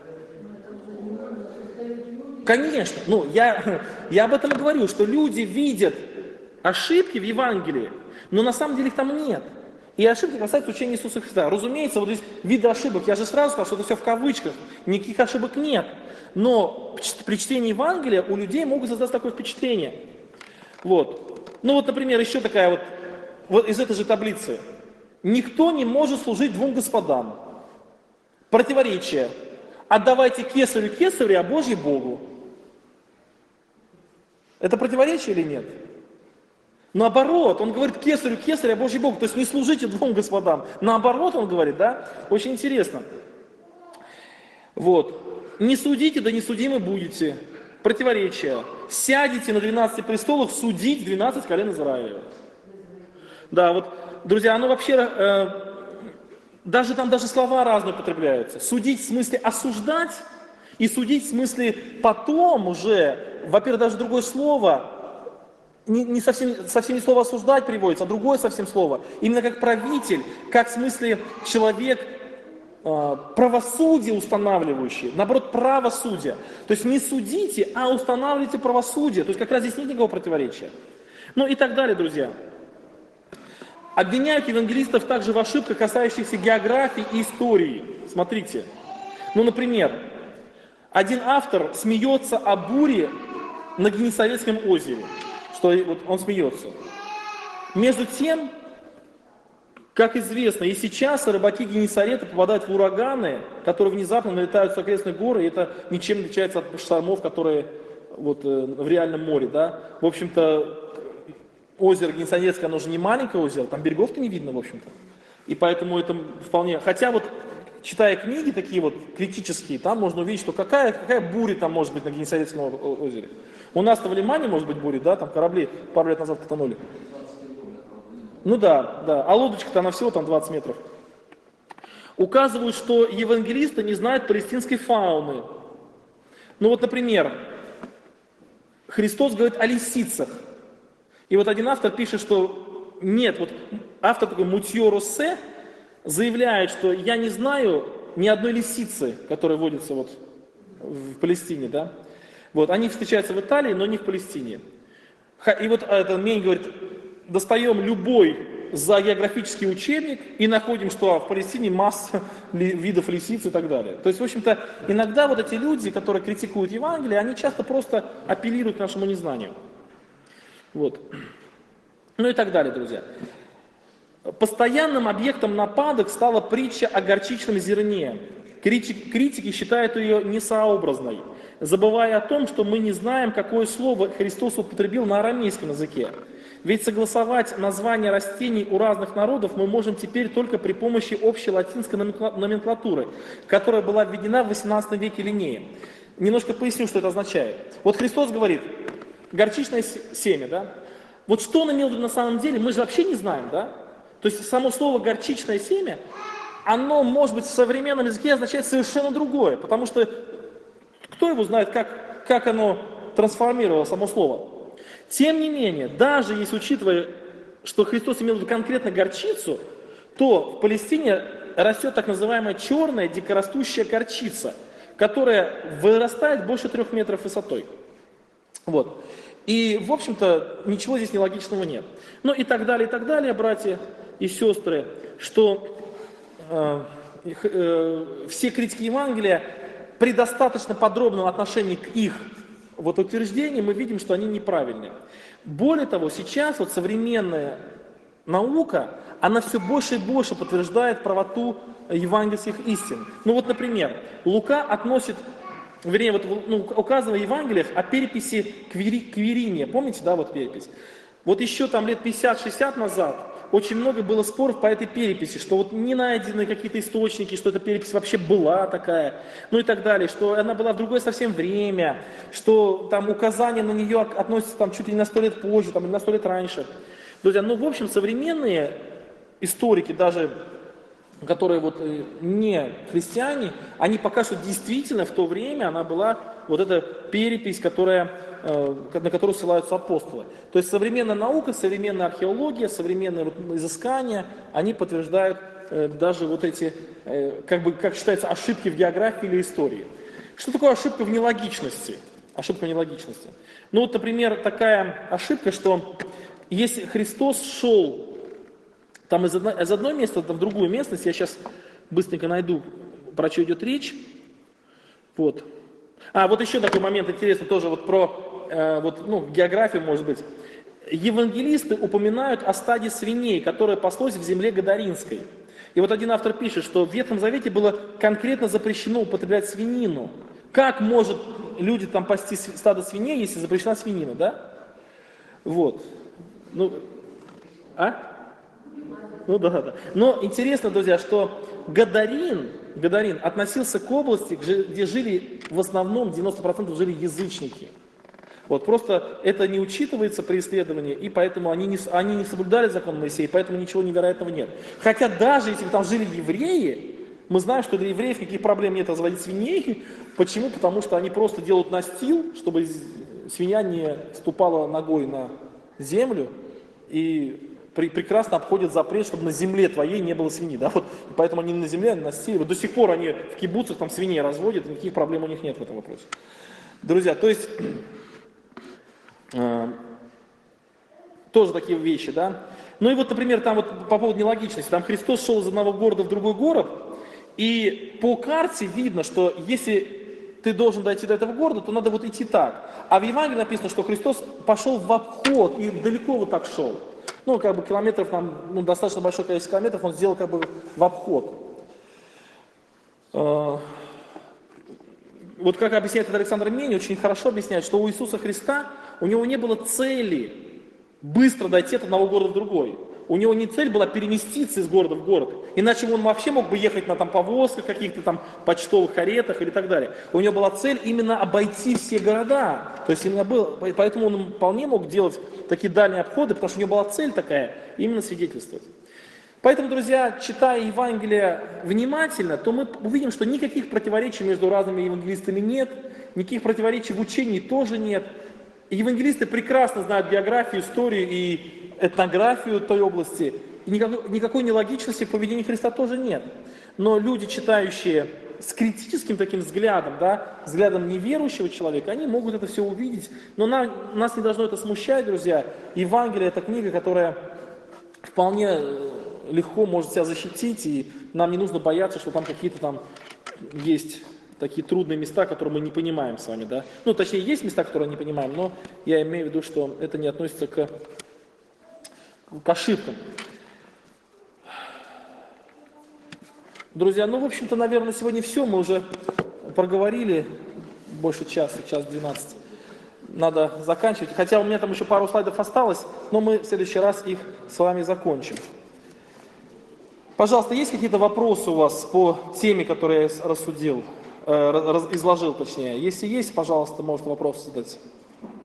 Speaker 1: Конечно, ну я об этом и говорю, что люди видят ошибки в Евангелии, но на самом деле их там нет. И ошибки касаются учения Иисуса Христа. Разумеется, вот здесь виды ошибок, я же сразу сказал, что это все в кавычках, никаких ошибок нет. Но при чтении Евангелия у людей могут создаться такое впечатление. Вот. Ну вот, например, еще такая вот из этой же таблицы. Никто не может служить двум господам. Противоречие. Отдавайте кесарю кесарю, а Божье Богу. Это противоречие или нет? Наоборот, он говорит кесарю кесарю, а Божье Богу. То есть не служите двум господам. Наоборот, он говорит, да? Очень интересно. Вот. Не судите, да не судимы будете. Противоречие. Сядете на 12 престолах судить 12 колен Израиля. Да, вот, друзья, оно вообще, даже там даже слова разные употребляются. Судить в смысле осуждать, и судить в смысле потом уже, во-первых, даже другое слово, не совсем не слово осуждать приводится, а другое совсем слово. Именно как правитель, как в смысле человек, правосудие устанавливающий, наоборот, правосудие. То есть не судите, а устанавливайте правосудие. То есть как раз здесь нет никакого противоречия. Ну и так далее, друзья. Обвиняют евангелистов также в ошибках, касающихся географии и истории. Смотрите. Ну, например, один автор смеется о буре на Генесарецком озере. Что вот он смеется. Между тем, как известно, и сейчас рыбаки Генесарета попадают в ураганы, которые внезапно налетают с окрестных гор, и это ничем не отличается от штормов, которые вот, в реальном море. Да? В общем-то, озеро Генесарецкое, оно же не маленькое озеро, там берегов-то не видно, в общем-то. И поэтому это вполне... Хотя вот, читая книги такие вот критические, там можно увидеть, что какая буря там может быть на Генесарецком озере. У нас-то в Лимане может быть буря, да, там корабли пару лет назад потонули. Ну да, а лодочка-то она всего там 20 метров. Указывают, что евангелисты не знают палестинской фауны. Ну вот, например, Христос говорит о лисицах. И вот один автор пишет, что нет, вот автор такой Мутье Россе заявляет, что я не знаю ни одной лисицы, которая водится вот в Палестине, да. Вот, они встречаются в Италии, но не в Палестине. И вот этот Мень говорит, достаем любой зоогеографический учебник и находим, что в Палестине масса видов лисиц и так далее. То есть, в общем-то, иногда вот эти люди, которые критикуют Евангелие, они часто просто апеллируют к нашему незнанию. Вот. Ну и так далее, друзья. Постоянным объектом нападок стала притча о горчичном зерне. Критики считают ее несообразной, забывая о том, что мы не знаем, какое слово Христос употребил на арамейском языке. Ведь согласовать названия растений у разных народов мы можем теперь только при помощи общей латинской номенклатуры, которая была введена в 18 веке Линнеем. Немножко поясню, что это означает. Вот Христос говорит, горчичное семя, да? Вот что он имел в виду на самом деле, мы же вообще не знаем, да? То есть само слово горчичное семя, оно, может быть, в современном языке означает совершенно другое, потому что кто его знает, как оно трансформировало само слово. Тем не менее, даже если учитывая, что Христос имел в виду конкретно горчицу, то в Палестине растет так называемая черная дикорастущая горчица, которая вырастает больше 3 метров высотой. Вот. И, в общем-то, ничего здесь нелогичного нет. Ну и так далее, братья и сестры, что все критики Евангелия при достаточно подробном отношении к их вот утверждениям мы видим, что они неправильные. Более того, сейчас вот современная наука, она все больше и больше подтверждает правоту евангельских истин. Ну вот, например, Лука относит, вернее, вот, указывая в Евангелиях о переписи Квириния. Помните, да, вот перепись? Вот еще там лет 50-60 назад очень много было споров по этой переписи, что вот не найдены какие-то источники, что эта перепись вообще была такая, ну и так далее, что она была в другое совсем время, что там указания на нее относятся там чуть ли не на 100 лет позже, там, или на 100 лет раньше. Друзья, ну в общем современные историки, даже которые вот не христиане, они покажут, что действительно в то время она была вот эта перепись, которая, на которую ссылаются апостолы. То есть современная наука, современная археология, современные изыскания, они подтверждают даже вот эти, как считается, ошибки в географии или истории. Что такое ошибка в нелогичности? Ошибка в нелогичности. Ну вот, например, такая ошибка, что если Христос шел там из одного места в другую местность, я сейчас быстренько найду, про что идет речь. Вот. Вот еще такой момент интересный, тоже вот про географию, может быть. Евангелисты упоминают о стаде свиней, которое паслось в земле Гадаринской. И вот один автор пишет, что в Ветхом Завете было конкретно запрещено употреблять свинину. Как может люди там пасти стадо свиней, если запрещена свинина, да? Вот. Ну да. Но интересно, друзья, что Гадарин относился к области, где жили в основном 90% жили язычники. Вот просто это не учитывается при исследовании, и поэтому они не соблюдали закон Моисея, поэтому ничего невероятного нет. Хотя даже если бы там жили евреи, мы знаем, что для евреев никаких проблем нет разводить свиней. Почему? Потому что они просто делают настил, чтобы свинья не ступала ногой на землю, и прекрасно обходят запрет, чтобы на земле твоей не было свиньи. Да? Вот, поэтому они на земле, на стиле. Вот до сих пор они в кибуцах там свиней разводят, никаких проблем у них нет в этом вопросе. Друзья, то есть тоже такие вещи, да. Ну и вот, например, там вот по поводу нелогичности, там Христос шел из одного города в другой город, и по карте видно, что если ты должен дойти до этого города, то надо вот идти так. А в Евангелии написано, что Христос пошел в обход и далеко вот так шел. Ну, как бы километров, там, достаточно большое количество километров он сделал как бы в обход. Вот как объясняет Александр Мень, очень хорошо объясняет, что у Иисуса Христа, у него не было цели быстро дойти от одного города в другой. У него не цель была переместиться из города в город. Иначе он вообще мог бы ехать на повозках, каких-то там почтовых каретах или так далее. У него была цель именно обойти все города. То есть поэтому он вполне мог делать такие дальние обходы, потому что у него была цель такая, именно свидетельствовать. Поэтому, друзья, читая Евангелие внимательно, то мы увидим, что никаких противоречий между разными евангелистами нет, никаких противоречий в учении тоже нет. Евангелисты прекрасно знают географию, историю и этнографию той области. И никакой нелогичности в поведении Христа тоже нет. Но люди, читающие с критическим таким взглядом, да, взглядом неверующего человека, они могут это все увидеть. Но нас не должно это смущать, друзья. Евангелие — это книга, которая вполне легко может себя защитить, и нам не нужно бояться, что там какие-то там есть такие трудные места, которые мы не понимаем с вами, да. Ну, точнее, есть места, которые не понимаем, но я имею в виду, что это не относится к ошибкам. Друзья, в общем-то, наверное, сегодня все. Мы уже проговорили больше часа, час 12. Надо заканчивать. Хотя у меня там еще пару слайдов осталось, но мы в следующий раз их с вами закончим. Пожалуйста, есть какие-то вопросы у вас по теме, которую я изложил, точнее? Если есть, пожалуйста, можете вопросы задать.